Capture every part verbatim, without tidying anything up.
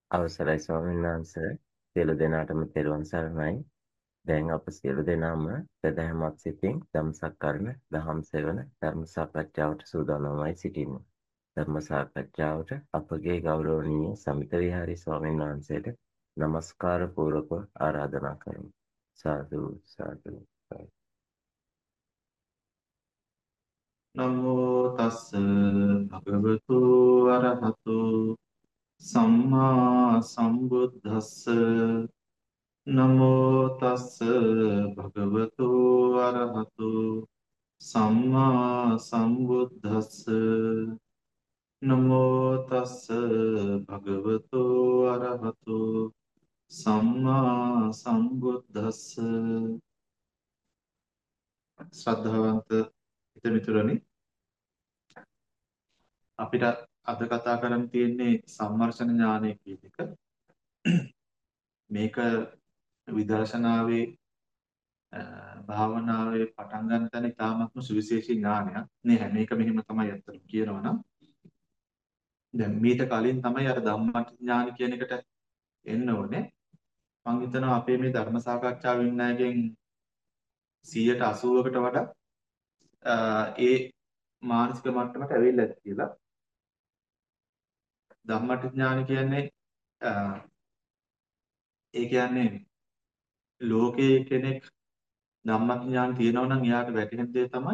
අවසරයි ස්වාමීන් වහන්සේ සියලු දෙනාටම තෙරුවන් සරණයි. දැන් අප සියලු දෙනාම සදහැමත් සිතින් ධම්සක්කරණ දහම් සෙවන ධර්ම සාකච්ඡාවට සූදානම්වයි සිටින්නේ. ධර්ම සාකච්ඡාවට අපගේ ගෞරවනීය සමිත විහාරී ස්වාමීන් වහන්සේට নমස්කාර පූර්වක ආරාධනා කරමි. සාදු සාදු සාදු. නමෝ තස්ස භගවතු අරහතු සම්මා සම්බුද්දස්ස නමෝ තස්ස භගවතු අරහතු සම්මා සම්බුද්දස්ස නමෝ තස්ස භගවතු අරහතු සම්මා සම්බුද්දස්ස ශ්‍රද්ධාවන්ත හිතමිතුරනි අපිට අද කතා කරන්න තියෙන්නේ සම්මර්ෂණ ඥානය කියන එක. මේක විදර්ශනාවේ භාවනාවේ පටන් ගන්න තැන ඉතාමත්ම සුවිශේෂී ඥානයක්. නෑ මේක මෙහෙම තමයි අත්තට කියනවා නම්. දැන් මීට කලින් තමයි අර ධම්මට ඥාන කියන එකට එන්න ඕනේ. මම හිතනවා අපේ මේ ධර්ම සාකච්ඡා වින්නයගෙන් සීයට අසූවකට වඩා ඒ මානසික මට්ටමට ඇවිල්ලා ඇති කියලා. ධම්මට ඥාන කියන්නේ ඒ කියන්නේ ලෝකයේ කෙනෙක් ධම්මඥාන තියෙනවා නම් එයාට වැටහෙන දේ තමයි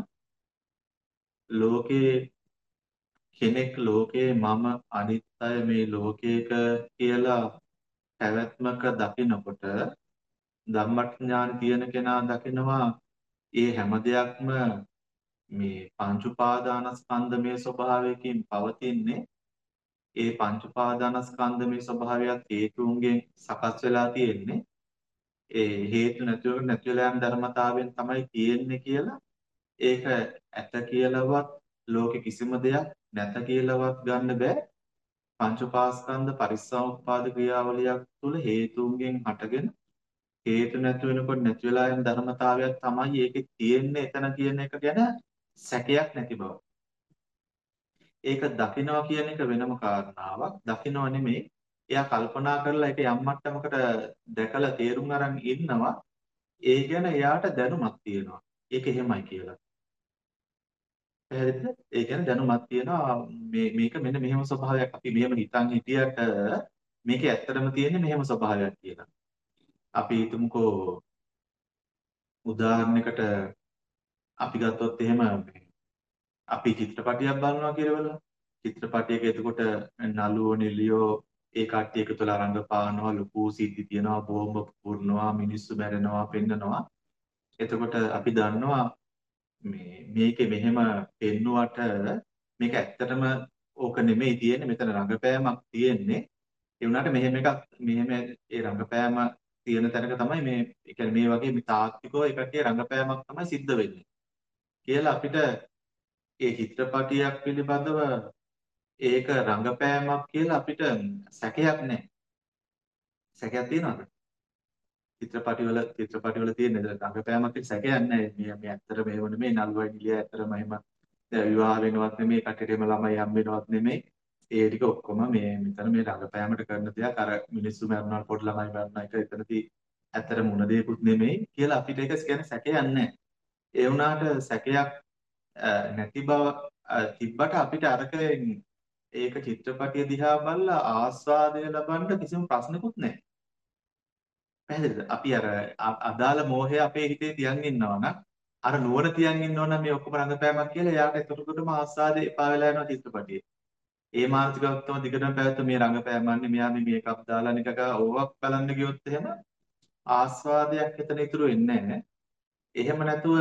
ලෝකයේ කෙනෙක් ලෝකයේ මම අනිත් අය මේ ලෝකයක කියලා පැවැත්මක දකිනකොට ධම්මඥාන තියෙන කෙනා දකිනවා ඒ හැම දෙයක්ම මේ පංච උපාදානස්කන්ධමය ස්වභාවයකින් පවතින්නේ ඒ පංච උපාදානස්කන්ධමය ස්වභාවයත් හේතුන්ගෙන් සකස් වෙලා තියෙන්නේ ඒ හේතු නැතිව නැති වෙලා යන ධර්මතාවයෙන් තමයි තියෙන්නේ කියලා ඒක ඇත කියලාවත් ලෝකෙ කිසිම දෙයක් නැත කියලාවත් ගන්න බෑ පංච උපාස්කන්ධ පරිසම්පාද ක්‍රියාවලියක් තුළ හේතුන්ගෙන් හටගෙන හේතු නැති වෙනකොට නැති වෙලා යන ධර්මතාවයක් තමයි ඒකේ තියෙන්නේ එතන කියන එක ගැන සැකයක් නැති බව. ඒක දකිනවා කියන එක වෙනම කාරණාවක්. දකිනව නෙමෙයි. එයා කල්පනා කරලා ඒක යම් මට්ටමකට දැකලා තේරුම් අරන් ඉන්නවා. ඒ ගැන එයාට දැනුමක් තියෙනවා. ඒක එහෙමයි කියලා. පැහැදිලිද? ඒ කියන්නේ දැනුමක් තියෙනවා මේ මේක මෙන්න මෙහෙම ස්වභාවයක් අපි මෙහෙම හිතන් හිටියට මේකේ ඇත්තටම තියෙන්නේ මෙහෙම ස්වභාවයක් කියලා. අපි හිතමුකෝ උදාහරණයකට අපි ගත්තොත් එහෙම අපි චිත්‍රපටියක් බලනවා කියලා. චිත්‍රපටයක එතකොට නළුවෝ නිළියෝ ඒ කට්ටිය එකතු වෙලා රංගපානවා ලොකු සිද්ධි තියනවා බෝම්බ පුපුරනවා මිනිස්සු මැරෙනවා පෙන්නනවා. එතකොට අපි දන්නවා මේ මේකේ මෙහෙම පෙන්නුවට මේක ඇත්තටම ඕක නෙමෙයි තියෙන්නේ මෙතන රංගපෑමක් තියෙන්නේ ඒ වුණාට මෙහෙම එකක් මෙහෙම ඒ රංගපෑම තියෙන තැනක තමයි මේ ඒ කියන්නේ මේ වගේ මේ තාත්විකව ඒකට රංගපෑමක් තමයි සිද්ධ වෙන්නේ කියලා අපිට ඒ චිත්‍රපටියක් පිළිබඳව ඒක රංගපෑමක් කියලා අපිට සැකයක් නැහැ සැකයක් තියනවද චිත්‍රපටිවල චිත්‍රපටිවල තියෙන රංගපෑමක් එක්ක සැකයක් නැහැ. මේ මේ ඇත්තට මේව නෙමෙයි නළුවයි නිලිය ඇත්තටම එහෙම විවාහ වෙනවත් නෙමෙයි කටේටම ළමයි හම් වෙනවත් නෙමෙයි. ඒ ටික ඔක්කොම මේ මෙතන මේ රංගපෑමට කරන දෙයක් අර මිනිස්සු මරනවා පොඩි ළමයි මරන එක එතනදී ඇත්තට මුණ දෙයක්ුත් නෙමෙයි කියලා අපිට ඒක කියන්නේ සැකයක් නැහැ. ඒ වුණාට සැකයක් නැති බව තිබ්බට අපිට අරකෙන් ඒක චිත්‍රපටිය දිහා බලලා ආස්වාදය ලබන්න කිසිම ප්‍රශ්නකුත් නැහැ. පැහැදිලිද? අපි අර අදාළ මෝහය අපේ හිතේ තියන් ඉන්නවා නම් අර නුවණ තියන් ඉන්නවා නම් මේ ඔක්කොම රංගපෑමක් කියලා එයාට එතකොටම ආස්වාදේ එපා වෙලා යනවා චිත්‍රපටියේ. ඒ මානසිකවත්වම දිගටම පැවැත්ම මේ රංගපෑමන්නේ මෙයා මේ මේකප් දාලා නිකක ඕවක් බලන්න ගියොත් එහෙම ආස්වාදයක් එතන ඉතුරු වෙන්නේ නැහැ. එහෙම නැතුව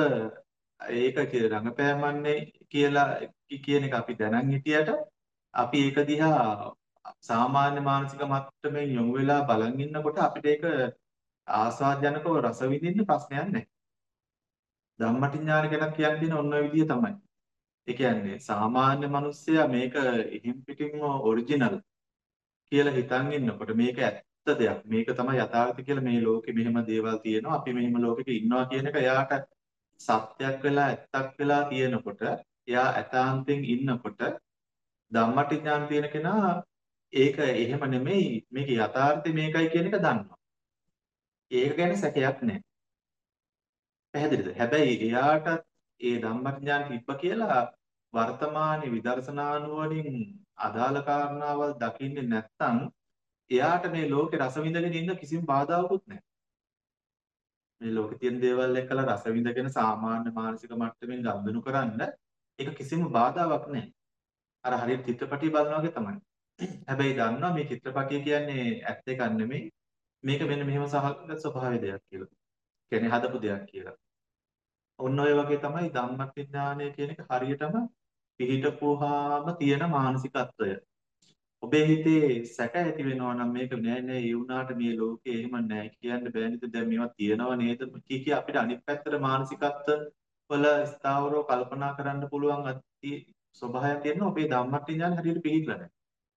ඒක රංගපෑමන්නේ කියලා කියන එක අපි දැනන් හිටියට අපි ඒක දිහා සාමාන්‍ය මානසික මට්ටමින් යොමු වෙලා බලන් ඉන්නකොට අපිට ඒක ආස්වාදජනකව රස විඳින්න ප්‍රශ්නයක් නැහැ. ධම්මටිඥාන ගැන කියන්නේ ඔන්න ඔය විදිය තමයි. ඒ කියන්නේ සාමාන්‍ය මිනිස්සයා මේක ඉහිම් පිටින්ම ඔරිජිනල් කියලා හිතන් ඉන්නකොට මේක ඇත්ත දෙයක්. මේක තමයි යථාර්ථය කියලා මේ ලෝකෙ මෙහෙම දේවල් තියෙනවා. අපි මෙහෙම ලෝකෙක ඉන්නවා කියන එක එයාට සත්‍යයක් වෙලා ඇත්තක් වෙලා තියෙනකොට එයා ඇතාන්තෙන් ඉන්නකොට ධම්මටිඥාන තියෙන කෙනා ඒක එහෙම නෙමෙයි මේක යථාර්ථය මේකයි කියන එක දන්නවා. ඒක ගැන සැකයක් නැහැ. පැහැදිලිද? හැබැයි එයාට ඒ ධම්මඥාන තිබ්බ කියලා වර්තමානයේ විදර්ශනා නුවණින් අදාළ කාරණාවල් දකින්නේ නැත්නම් එයාට මේ ලෝකේ රස විඳගෙන ඉන්න කිසිම බාධාවකුත් නැහැ. මේ ලෝකේ තියෙන දේවල් එක්කලා රස විඳගෙන සාමාන්‍ය මානසික මට්ටමින් ගම්බෙනු කරන්න ඒක කිසිම බාධාවක් නැහැ. අර හරියට චිත්‍රපටිය බලනවා වගේ තමයි. හැබැයි දන්නවා මේ චිත්‍රපටිය කියන්නේ ඇත්ත එකක් නෙමෙයි. මේක මෙන්න මෙහෙම සහගත ස්වභාවය දෙයක් කියලා. කියන්නේ හදපු දෙයක් කියලා. ඔන්න ඔය වගේ තමයි ධම්මඥානය කියන එක හරියටම පිහිටපුවාම තියෙන මානසිකත්වය. ඔබේ හිතේ සැක ඇති වෙනවා නම් මේක නෑ නෑ ඒ වුණාට මේ ලෝකේ එහෙම නෑ කියන්න බෑ නේද දැන් මේවා තියෙනව නේද කී කී අපිට අනිත් පැත්තට මානසිකත්ව වල ස්ථාවරව කල්පනා කරන්න පුළුවන් අති ස්වභාවයක් තියෙනවා ඔබේ ධම්මඥාන හරියට පිහිටලා නෑ.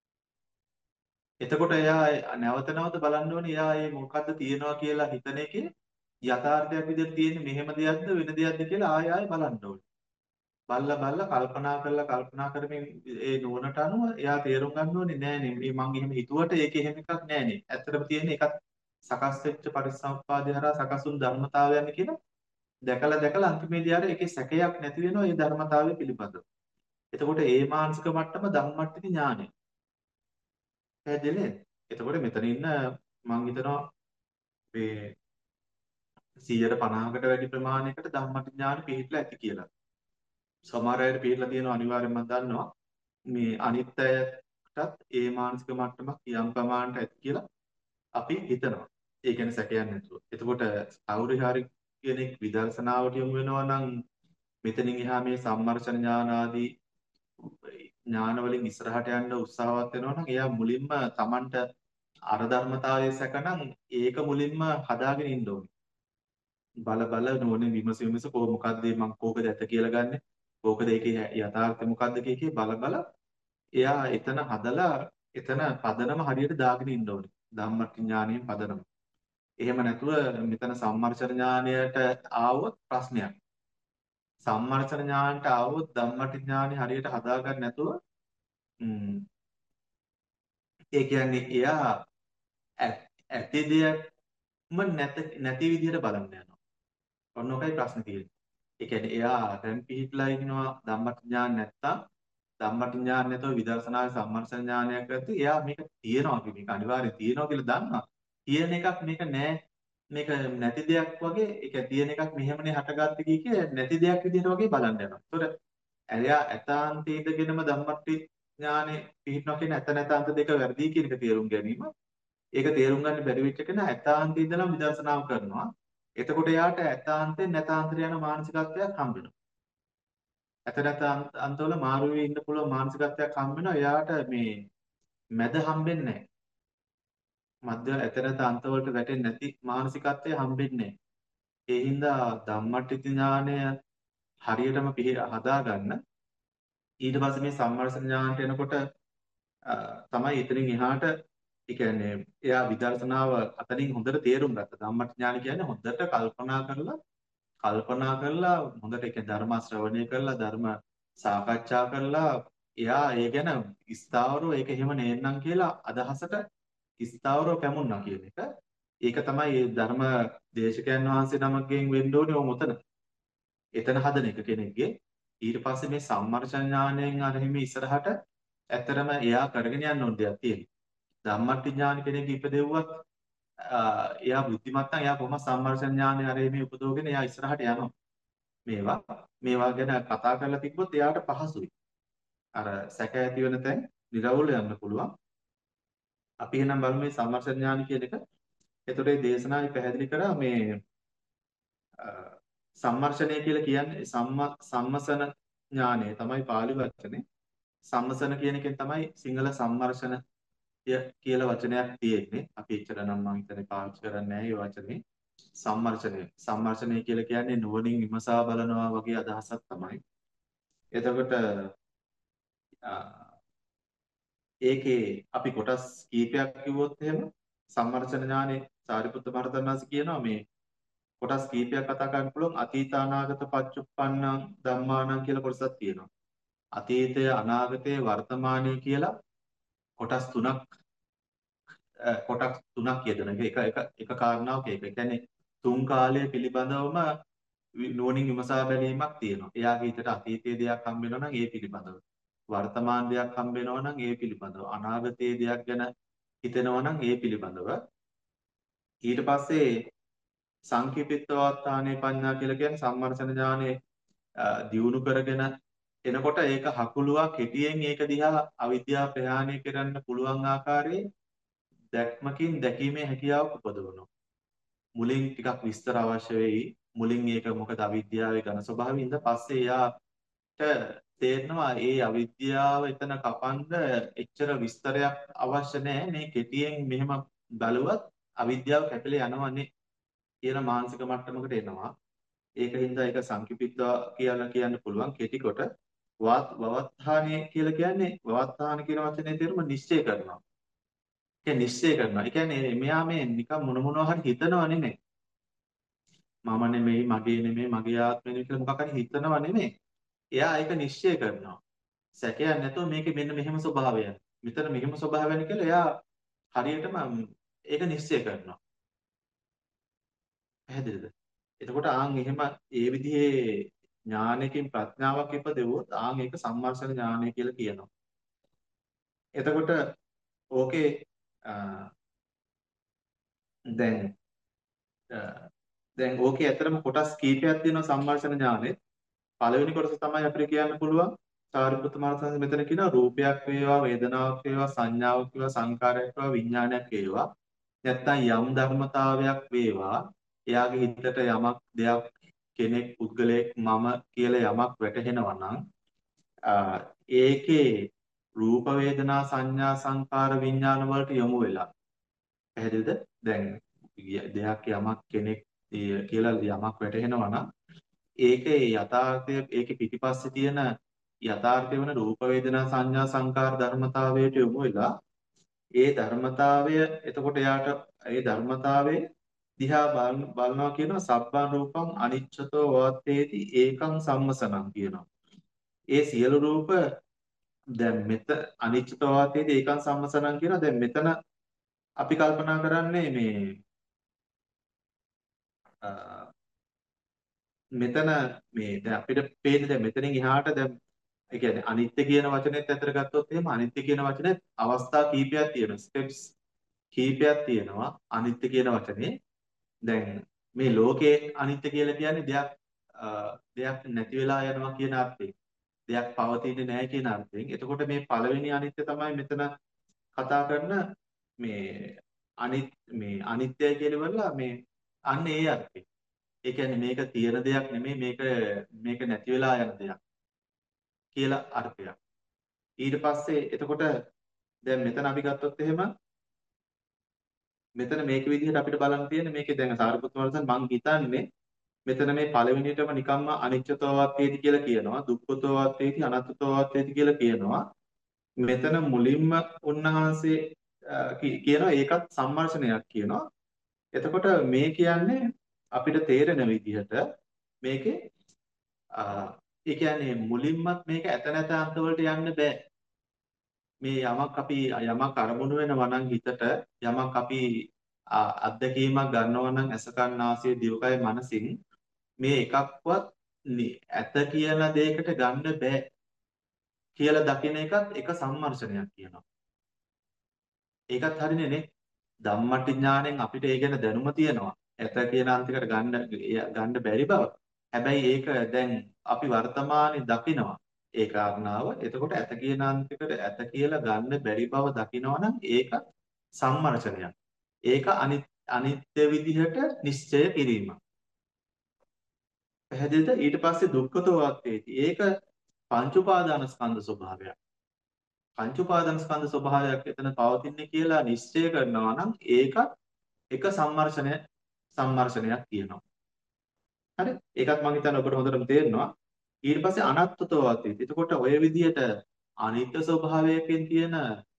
එතකොට එයා නැවත නැවත බලන්න ඕනේ එයා මේ මොකද්ද තියෙනවා කියලා හිතන එකේ යථාර්ථයක් විදිහට තියෙන්නේ මෙහෙම දෙයක්ද වෙන දෙයක්ද කියලා ආය ආය බලන්න ඕනේ. බල්ලා බල්ලා කල්පනා කරලා කල්පනා කරමින් ඒ නුවණට අනුව එයා තේරුම් ගන්න ඕනේ නෑ නේ මේ මං එහෙම හිතුවට ඒක එහෙම එකක් නෑ නේ. ඇත්තටම තියෙන එකක් සකස් වෙච්ච පරිසම්පාදේ හරහා සකසුන් ධර්මතාවයන් කියලා දැකලා දැකලා අන්තිමේදී ආර ඒකේ සැකයක් නැති වෙනවා ඒ ධර්මතාවය පිළිබඳව. එතකොට ඒ මානසික මට්ටම ධම්මට්ටි ඥානය. පැහැදිලිද? එතකොට මෙතන ඉන්න මං හිතනවා මේ සියයට පනහකට වැඩි ප්‍රමාණයකට ධම්මඥාන පිළිట్లా ඇති කියලා. සමහර අයට පිළිట్లా තියෙනවා අනිවාර්යෙන්ම මම දන්නවා. මේ අනිත්‍යයටත් ඒ මානසික මට්ටමක් යම් ප්‍රමාණයට ඇති කියලා අපි හිතනවා. ඒ කියන්නේ සැකයක් නැතුව. එතකොට කවුරු හරි කෙනෙක් විදර්ශනාවට යොමු වෙනවා නම් මෙතනින් එහා මේ සම්මර්ෂණ ඥාන ආදී ඥාන වලින් ඉස්සරහට යන්න උත්සාහවත් වෙනවා නම් එයා මුලින්ම Tamanට අර ධර්මතාවයේ සැකනම් ඒක මුලින්ම හදාගෙන ඉන්න ඕනේ. බල බල නෝනේ විමස විමස කොහොම මොකද්ද මං කෝකද ඇත කියලා ගන්නෙ කෝකද ඒකේ යථාර්ථය මොකද්ද කීකේ බල බල එයා එතන හදලා එතන පදනම හරියට දාගෙන ඉන්න ඕනේ ධම්මට්ටි ඥානයේ පදනම. එහෙම නැතුව මෙතන සම්මර්ෂණ ඥානයට ආවොත් ප්‍රශ්නයක්. සම්මර්ෂණ ඥානට ආවොත් ධම්මට්ටි ඥානෙ හරියට හදාගන්න නැතුව ම්ම් ඒ කියන්නේ එයා ඇති දෙයක්ම නැත නැති විදිහට බලන්න යනවා. ඔන්න ඔකයි ප්‍රශ්නේ තියෙන්නේ. ඒ කියන්නේ එයා දැන් පිහිටලා ඉන්නවා ධම්මඥාන නැත්තම් ධම්මඥාන නැතුව විදර්ශනාවේ සම්මර්ෂණ ඥානයක් ඇති එයා මේක තියෙනවා කියන එක අනිවාර්යයෙන් තියෙනවා කියලා දන්නවා. තියෙන එකක් මේක නෑ මේක නැති දෙයක් වගේ ඒක තියෙන එකක් මෙහෙමනේ හටගත්තේ කිය කිය නැති දෙයක් විදිහට වගේ බලන්න යනවා. ඒතකොට එයා ඇතාන්තේ ඉඳගෙනම ධම්මට්ටි ඥානෙ පිහිටනවා කියන ඇත නැතාන්ත දෙක වැරදි කියන එක තේරුම් ගැනීම. ඒක තේරුම් ගන්න බැරි වෙච්ච කෙනා ඇතාන්තේ ඉඳලා විදර්ශනාව කරනවා. එතකොට එයාට ඇතාන්තෙන් නැතාන්තර යන මානසිකත්වයක් හම්බ වෙනවා. ඇත නැත අන්තවල මාරු වෙවි ඉන්න පුළුවන් මානසිකත්වයක් හම්බ වෙනවා. එයාට මේ මැද හම්බෙන්නේ නැහැ. මධ්‍ය ඇත නැත අන්තවලට වැටෙන්නේ නැති මානසිකත්වය හම්බෙන්නේ නැහැ. ඒ හින්දා ධම්මට්ටි ඥානය හරියටම හදාගන්න ඊට පස්සේ මේ සම්මර්ෂණ ඥානට එනකොට තමයි එතනින් එහාට ඒ කියන්නේ එයා විදර්ශනාව අතනින් හොඳට තේරුම් ගත්තා. ධම්මට්ටි ඥාන කියන්නේ හොඳට කල්පනා කරලා කල්පනා කරලා හොඳට ඒක ධර්ම ශ්‍රවණය කරලා ධර්ම සාකච්ඡා කරලා එයා ඒ ගැන ස්ථාවරව ඒක එහෙම නේන්නම් කියලා අදහසට ස්ථාවරව පැමුණා කියන එක. ඒක තමයි මේ ධර්ම දේශකයන් වහන්සේ නමක්ගෙන් වෙන්න ඕනේ ඔය මොතන. එතන හදන එක කෙනෙක්ගේ. ඊට පස්සේ මේ සම්මර්ෂණ ඥාණයෙන් අර හිමි ඉස්සරහට ඇත්තරම එයා කරගෙන යන්න ඕන දෙයක් තියෙනවා. ධම්මට්ටි ඥාන කෙනෙක් ඉපදෙව්වත් එයා බුද්ධිමත් නම් එයා කොහොම සම්මර්ෂණ ඥානය අර මේ උපදවගෙන එයා ඉස්සරහට යනවා. මේවා මේවා ගැන කතා කරලා තිබ්බොත් එයාට පහසුයි. අර සැක ඇති වෙන තැන් නිරවුල් යන්න පුළුවන්. අපි එහෙනම් බලමු මේ සම්මර්ෂණ ඥාන කියන එක. එතකොට මේ දේශනාවේ පැහැදිලි කරා මේ සම්මර්ෂණය කියලා කියන්නේ සම්ම සම්මසන ඥානය තමයි පාලි වචනේ. සම්මසන කියන එකෙන් තමයි සිංහල සම්මර්ෂණ කියලා වචනයක් තියෙන්නේ. අපි එච්චර නම් මම හිතන්නේ පාවිච්චි කරන්නේ නැහැ මේ වචනේ. සම්මර්ෂණය. සම්මර්ෂණය කියලා කියන්නේ නුවණින් විමසා බලනවා වගේ අදහසක් තමයි. එතකොට ඒකේ අපි කොටස් කීපයක් කිව්වොත් එහෙම සම්මර්ෂණ ඥානේ සාරිපුත්ත මහරහතන් වහන්සේ කියනවා මේ කොටස් කීපයක් කතා කරන්න පුළුවන් අතීත අනාගත පච්චුප්පන්න ධම්මානම් කියලා කොටසක් තියෙනවා. අතීතය අනාගතය වර්තමානය කියලා කොටස් තුනක් කොටස් තුනක් යෙදෙන එක එක එක කාරණාවක ඒක. ඒ කියන්නේ තුන් කාලය පිළිබඳවම නුවණින් විමසා බැලීමක් තියෙනවා. එයාගේ හිතට අතීතයේ දෙයක් හම්බ වෙනවා නම් ඒ පිළිබඳව. වර්තමාන දෙයක් හම්බ වෙනවා නම් ඒ පිළිබඳව. අනාගතයේ දෙයක් ගැන හිතෙනවා නම් ඒ පිළිබඳව. ඊට පස්සේ සංකීර්ණත්වාත්තානේ පඤ්ඤා කියලා කියන්නේ සම්මර්ෂණ ඥානේ දියුණු කරගෙන එනකොට ඒක හකුලුවක් කෙටියෙන් ඒක දිහා අවිද්‍යාව ප්‍රහාණය කරන්න පුළුවන් ආකාරයේ දැක්මකින් දැකීමේ හැකියාවක් උපදවනවා. මුලින් ටිකක් විස්තර අවශ්‍ය වෙයි. මුලින් ඒක මොකද අවිද්‍යාවේ ඝන ස්වභාවයෙන් ඉඳ පස්සේ එයාට තේරෙනවා ඒ අවිද්‍යාව එතන කපන්න එච්චර විස්තරයක් අවශ්‍ය නැහැ. මේ කෙටියෙන් මෙහෙම බලුවත් අවිද්‍යාව කැපිලා යනවනේ කියන මානසික මට්ටමකට එනවා. ඒකින්ද ඒක සංකීර්ණත්ව කියලා කියන්න පුළුවන් කෙටි කොට වවත්තානේ කියලා කියන්නේ වවත්තාන කියන වචනේ තේරුම නිශ්චය කරනවා. ඒ නිශ්චය කරනවා. ඒ කියන්නේ මෙයා මේ නිකන් මොන මොනවා හරි හිතනවා නෙමෙයි. මම නෙමෙයි, මගේ නෙමෙයි, මගේ ආත්මෙ නෙමෙයි කියලා මොකක් හරි හිතනවා නෙමෙයි. එයා ඒක නිශ්චය කරනවා. සැකයක් නැතුව මේකේ මෙන්න මෙහෙම ස්වභාවයක්. මෙතන මෙහෙම ස්වභාවයක් කියලා එයා හරියටම ඒක නිශ්චය කරනවා. පැහැදිලිද? එතකොට ආන් එහෙම ඒ විදිහේ ඥානයකින් ප්‍රඥාවක් ඉපදෙවොත් ආන් ඒක සම්මර්ෂණ ඥානය කියලා කියනවා. එතකොට ඕකේ දැන් දැන් ඕකේ ඇත්තටම කොටස් කීපයක් තියෙනවා සම්මර්ෂණ ඥානෙත්. පළවෙනි කොටස තමයි අපිට කියන්න පුළුවන් සාරිපුත්ත මහරහතන් මෙතන කියනවා රූපයක් වේවා වේදනාවක් වේවා සංඥාවක් වේවා සංකාරයක් වේවා විඥානයක් වේවා නැත්නම් යම් ධර්මතාවයක් වේවා එයාගේ හිතට යමක් දෙයක් කෙනෙක් පුද්ගලයෙක් මම කියලා යමක් වැටහෙනවා නම් ඒකේ රූප වේදනා සංඥා සංකාර විඥාන වලට යොමු වෙලා පැහැදිලිද දැන් දෙයක් යමක් කෙනෙක් කියලා යමක් වැටහෙනවා නම් ඒකේ යථාර්ථය ඒකේ පිටිපස්සේ තියෙන යථාර්ථය වෙන රූප වේදනා සංඥා සංකාර ධර්මතාවයට යොමු වෙලා ඒ ධර්මතාවය එතකොට එයාට ඒ ධර්මතාවයේ දිහා බලනවා කියනවා සබ්බන් රූපං අනිච්චතෝ වාත්තේති ඒකං සම්මසනං කියනවා. ඒ සියලු රූප දැන් මෙත අනිච්චතෝ වාත්තේති ඒකං සම්මසනං කියනවා. දැන් මෙතන අපි කල්පනා කරන්නේ මේ මෙතන මේ දැන් අපිට පේන්නේ දැන් මෙතනින් එහාට දැන් ඒ කියන්නේ අනිත්‍ය කියන වචනේත් ඇතර ගත්තොත් එහෙම අනිත්‍ය කියන වචනේ අවස්ථා කීපයක් තියෙනවා ස්ටෙප්ස් කීපයක් තියෙනවා අනිත්‍ය කියන වචනේ දැන් මේ ලෝකයේ අනිත්‍ය කියලා කියන්නේ දෙයක් දෙයක් නැති වෙලා යනවා කියන අර්ථයෙන් දෙයක් පවතින්නේ නැහැ කියන අර්ථයෙන් එතකොට මේ පළවෙනි අනිත්‍ය තමයි මෙතන කතා කරන මේ අනිත් මේ අනිත්‍යයි කියලා මේ අන්න ඒ අර්ථයෙන් ඒ කියන්නේ මේක තියෙන දෙයක් නෙමෙයි මේක මේක නැති වෙලා යන දෙයක් කියලා අර්ථයක්. ඊට පස්සේ එතකොට දැන් මෙතන අපි ගත්තොත් එහෙම මෙතන මේක විදිහට අපිට බලන්න තියෙන්නේ මේකේ දැන් සාරිපුත්ත මහරහතන් මං හිතන්නේ මෙතන මේ පළවෙනියටම නිකම්ම අනිච්චතෝවත්තේති කියලා කියනවා දුක්ඛතෝවත්තේති අනත්තතෝවත්තේති කියලා කියනවා. මෙතන මුලින්ම උන්වහන්සේ කියනවා ඒකත් සම්මර්ෂණයක් කියනවා. එතකොට මේ කියන්නේ අපිට තේරෙන විදිහට මේකේ ඒ කියන්නේ මුලින්මත් මේක ඇත නැත අන්තවලට යන්න බෑ. මේ යමක් අපි යමක් අරමුණු වෙනවා නම් හිතට යමක් අපි අත්දැකීමක් ගන්නවා නම් ඇස කන් නාසය දිවකය මනසින් මේ එකක්වත් ඇත කියන දෙයකට ගන්න බෑ කියලා දකින එකත් එක සම්මර්ෂණයක් කියනවා. ඒකත් හරිනේ නේ. ධම්මටි ඥාණයෙන් අපිට ඒ ගැන දැනුම තියෙනවා. ඇත කියන අන්තිකට ගන්න ගන්න බැරි බව. හැබැයි ඒක දැන් අපි වර්තමානයේ දකිනවා ඒ කාරණාව. එතකොට ඇත කියන අන්තිකට ඇත කියලා ගන්න බැරි බව දකිනවා නම් ඒක සම්මර්ෂණයක්. ඒක අනිත්‍ය විදිහට නිශ්චය කිරීම. පැහැදිලිද? ඊට පස්සේ දුක්ඛතෝ වාත්තේති. ඒක පංච උපාදාන ස්කන්ධ ස්වභාවයක්. පංච උපාදාන ස්කන්ධ ස්වභාවයක් එතන පවතින්නේ කියලා නිශ්චය කරනවා නම් ඒක එක සම්මර්ෂණය සම්මර්ෂණයක් කියනවා. හරි? ඒකත් මම හිතන්නේ ඔබට හොඳටම තේරෙනවා. ඊට පස්සේ අනත්තතෝ වාත්තේති. එතකොට ඔය විදිහට අනිත්‍ය ස්වභාවයකින් තියෙන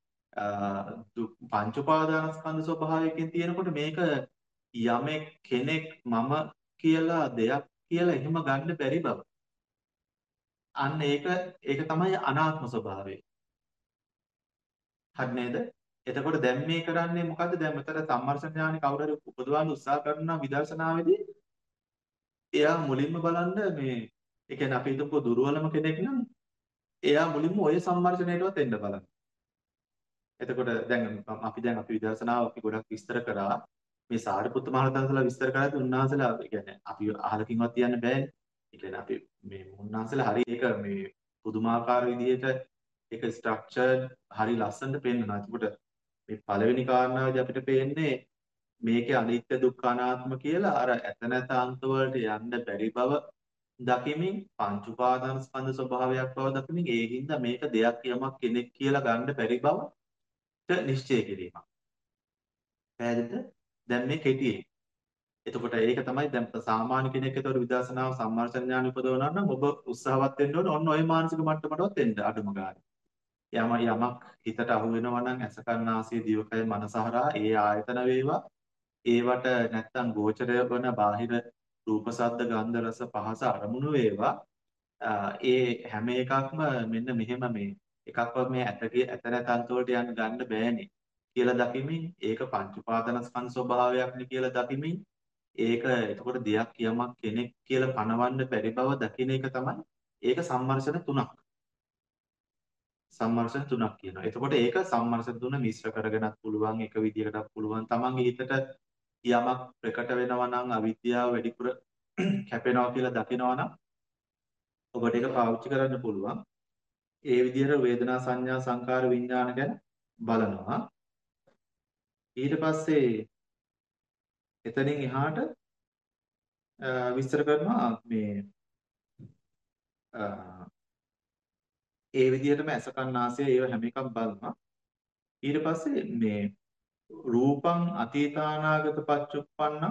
පංච උපාදානස්කන්ධ ස්වභාවයකින් තියෙනකොට මේක යමෙක් කෙනෙක් මම කියලා දෙයක් කියලා එහෙම ගන්න බැරි බව. අන්න ඒක ඒක තමයි අනාත්ම ස්වභාවය. හරි නේද? එතකොට දැන් මේ කරන්නේ මොකද්ද? දැන් මෙතන සම්මර්ෂණ ඥානෙ කවුරු හරි උපදවන්න උත්සාහ කරනවා විදර්ශනාවේදී එයා මුලින්ම බලන්න මේ ඒ කියන්නේ අපි හිතමුකෝ දුර්වලම කෙනෙක් නම් එයා මුලින්ම ඔය සම්මර්ෂණයටවත් එන්න බලන්න. එතකොට දැන් අපි දැන් අපි විදර්ශනාව අපි ගොඩක් විස්තර කරා මේ සාරිපුත්ත මහරහතන්සලා විස්තර කරද්දී උන්වහන්සේලා ඒ කියන්නේ අපි අහලකින්වත් කියන්න බෑනේ. ඒ කියන්නේ අපි මේ උන්වහන්සේලා හරි ඒක මේ පුදුමාකාර විදිහට ඒක ස්ට්‍රක්චර්ඩ් හරි ලස්සනට පෙන්නනවා. එතකොට මේ පළවෙනි කාරණාවේදී අපිට පේන්නේ මේකේ අනිත්‍ය දුක්ඛ අනාත්ම කියලා අර ඇත නැත අන්ත වලට යන්න බැරි බව දකිමින් පංච උපාදාන ස්කන්ධ ස්වභාවයක් බව දකිමින් ඒ හින්දා මේක දෙයක් යමක් කෙනෙක් කියලා ගන්න බැරි බවට නිශ්චය කිරීමක්. පැහැදිලිද? දැන් මේ කෙටියෙන්. එතකොට ඒක තමයි දැන් සාමාන්‍ය කෙනෙක් ඒතකොට විදර්ශනාව සම්මර්ෂණ ඥාන උපදවනවා නම් ඔබ උත්සාහවත් වෙන්න ඕනේ ඔන්න ඔය මානසික මට්ටමටවත් එන්න අඩුම ගානේ. යම යමක් හිතට අහු වෙනවා නම් ඇස කන නාසය දිවකය මනස හරහා ඒ ආයතන වේවා ඒවට නැත්තම් ගෝචරය වන බාහිර රූප ශබ්ද ගන්ධ රස පහස අරමුණු වේවා ඒ හැම එකක්ම මෙන්න මෙහෙම මේ එකක්වත් මේ ඇතගේ ඇත නැත අන්ත වලට යන්න ගන්න බෑනේ කියලා දකිමින් ඒක පංච උපාදාන ස්කන්ධ ස්වභාවයක්නේ කියලා දකිමින් ඒක එතකොට දෙයක් යමක් කෙනෙක් කියලා පනවන්න බැරි බව දකින එක තමයි ඒක සම්මර්ෂණ තුනක්. සම්මර්ෂණ තුනක් කියනවා. එතකොට ඒක සම්මර්ෂණ තුන මිශ්‍ර කරගෙනත් පුළුවන් එක විදිහකටත් පුළුවන්. තමන්ගේ හිතට යමක් ප්‍රකට වෙනවා නම් අවිද්‍යාව වැඩිපුර කැපෙනවා කියලා දකිනවා නම් ඔබට ඒක පාවිච්චි කරන්න පුළුවන්. ඒ විදිහට වේදනා සංඥා සංකාර විඥාන ගැන බලනවා. ඊට පස්සේ එතනින් එහාට විස්තර කරනවා මේ ඒ විදිහටම ඇස කන් නාසය ඒව හැම එකක් බලනවා. ඊට පස්සේ මේ රූපං අතීතානාගත පච්චුප්පන්නං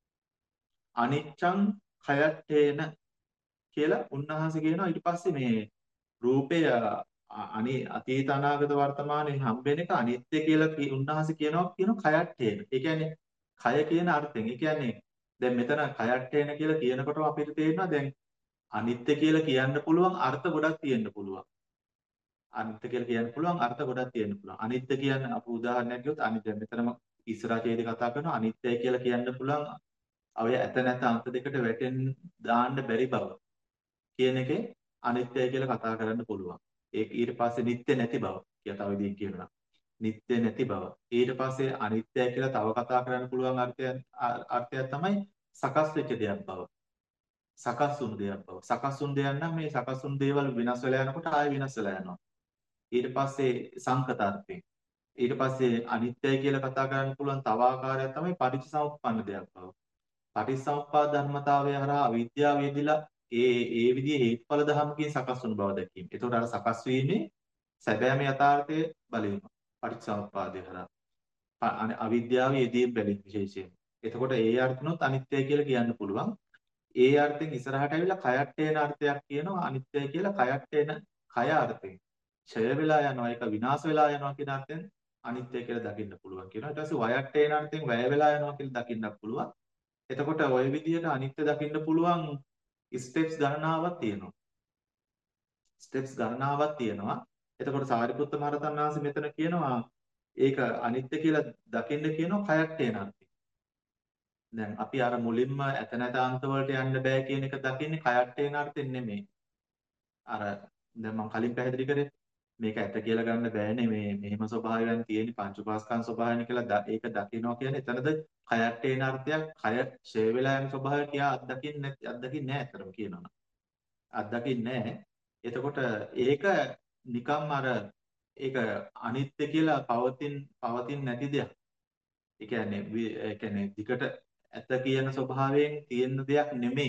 අනිච්ඡං khයත්තේන කියලා උන්වහන්සේ කියනවා. ඊට පස්සේ මේ රූපය අනි අතීත අනාගත වර්තමානයේ හම්බෙන එක අනිත්‍ය කියලා උන්වහන්සේ කියනවා කියනවා khයත්තේන. ඒ කියන්නේ khය කියන අර්ථයෙන්. ඒ කියන්නේ දැන් මෙතන khයත්තේන කියලා කියනකොටම අපිට තේරෙනවා දැන් අනිත්‍ය කියලා කියන්න පුළුවන් අර්ථ ගොඩක් තියෙන්න පුළුවන්. අනිත්‍ය කියලා කියන්න පුළුවන් අර්ථ ගොඩක් තියෙන්න පුළුවන්. අනිත්‍ය කියන්නේ අපු උදාහරණයක් ගියොත් අනිත්‍ය මෙතනම ඉස්සරහ ඡේදේ කතා කරනවා අනිත්‍යයි කියලා කියන්න පුළුවන් අය ඇත නැත අන්ත දෙකට වැටෙන්න දාන්න බැරි බව කියන එකේ අනිත්‍යයි කියලා කතා කරන්න පුළුවන්. ඒක ඊට පස්සේ නිට්ටය නැති බව කියලා තව විදිහකින් කියනවා. නිට්ටය නැති බව. ඊට පස්සේ අනිත්‍යයි කියලා තව කතා කරන්න පුළුවන් අර්ථය අර්ථයක් තමයි සකස් වෙච්ච දෙයක් බව. සකස් වුණු දෙයක් බව. සකස් වුණු දෙයක් නම් මේ සකස් වුණු දේවල් විනාශ වෙලා යනකොට ආයෙ විනාශ වෙලා යනවා. ඊට පස්සේ සංකතාර්ථයෙන් ඊට පස්සේ අනිත්‍යයි කියලා කතා කරන්න පුළුවන් තව ආකාරයක් තමයි පටිච්චසමුප්පන්න දෙයක් බව. පටිච්චසමුප්පාද ධර්මතාවය හරහා අවිද්‍යාව වේදිලා ඒ ඒ විදිහේ හේතුඵල ධර්මකින් සකස් වුණු බව දැකීම. ඒතකොට අර සකස් වීමේ සැබෑම යථාර්ථය බලීම. පටිච්චසමුප්පාදය හරහා අවිද්‍යාව යෙදීම බැලීම විශේෂයෙන්. එතකොට ඒ අර්ථනොත් අනිත්‍යයි කියලා කියන්න පුළුවන්. ඒ අර්ථයෙන් ඉස්සරහට ඇවිල්ලා කයට්ටේන අර්ථයක් කියනවා අනිත්‍යයි කියලා කයට්ටේන කය අර්ථයෙන්. ඡය වෙලා යනවා ඒක විනාශ වෙලා යනවා කියන අර්ථයෙන් අනිත්‍ය කියලා දකින්න පුළුවන් කියනවා. ඊට පස්සේ වයට්ටේන අර්ථයෙන් වැය වෙලා යනවා කියලා දකින්නත් පුළුවන්. එතකොට ওই විදිහට අනිත්‍ය දකින්න පුළුවන් ස්ටෙප්ස් ගණනාවක් තියෙනවා. ස්ටෙප්ස් ගණනාවක් තියෙනවා. එතකොට සාරිපුත්ත මහරහතන් වහන්සේ මෙතන කියනවා ඒක අනිත්‍ය කියලා දකින්න කියනවා කයට්ටේන අර්ථයෙන්. දැන් අපි අර මුලින්ම ඇත නැත අන්ත වලට යන්න බෑ කියන එක දකින්නේ කයට්ටේන අර්ථයෙන් නෙමෙයි. අර දැන් මම කලින් පැහැදිලි කරේ මේක ඇත කියලා ගන්න බෑනේ මේ මෙහෙම ස්වභාවයන් තියෙන පංච උපාස්කන්ධ ස්වභාවයන් කියලා ඒක දකිනවා කියන්නේ එතනද කයට එන අර්ථයක් කය ඡය වෙලා යන ස්වභාවය කියා අත්දකින්නේ නැති අත්දකින්නේ නැහැ අතරම කියනවා. අත්දකින්නේ නැහැ. එතකොට ඒක නිකම් අර ඒක අනිත්‍ය කියලා පවතින පවතින නැති දෙයක්. ඒ කියන්නේ ඒ කියන්නේ දිකට ඇත කියන ස්වභාවයෙන් තියෙන දෙයක් නෙමෙයි.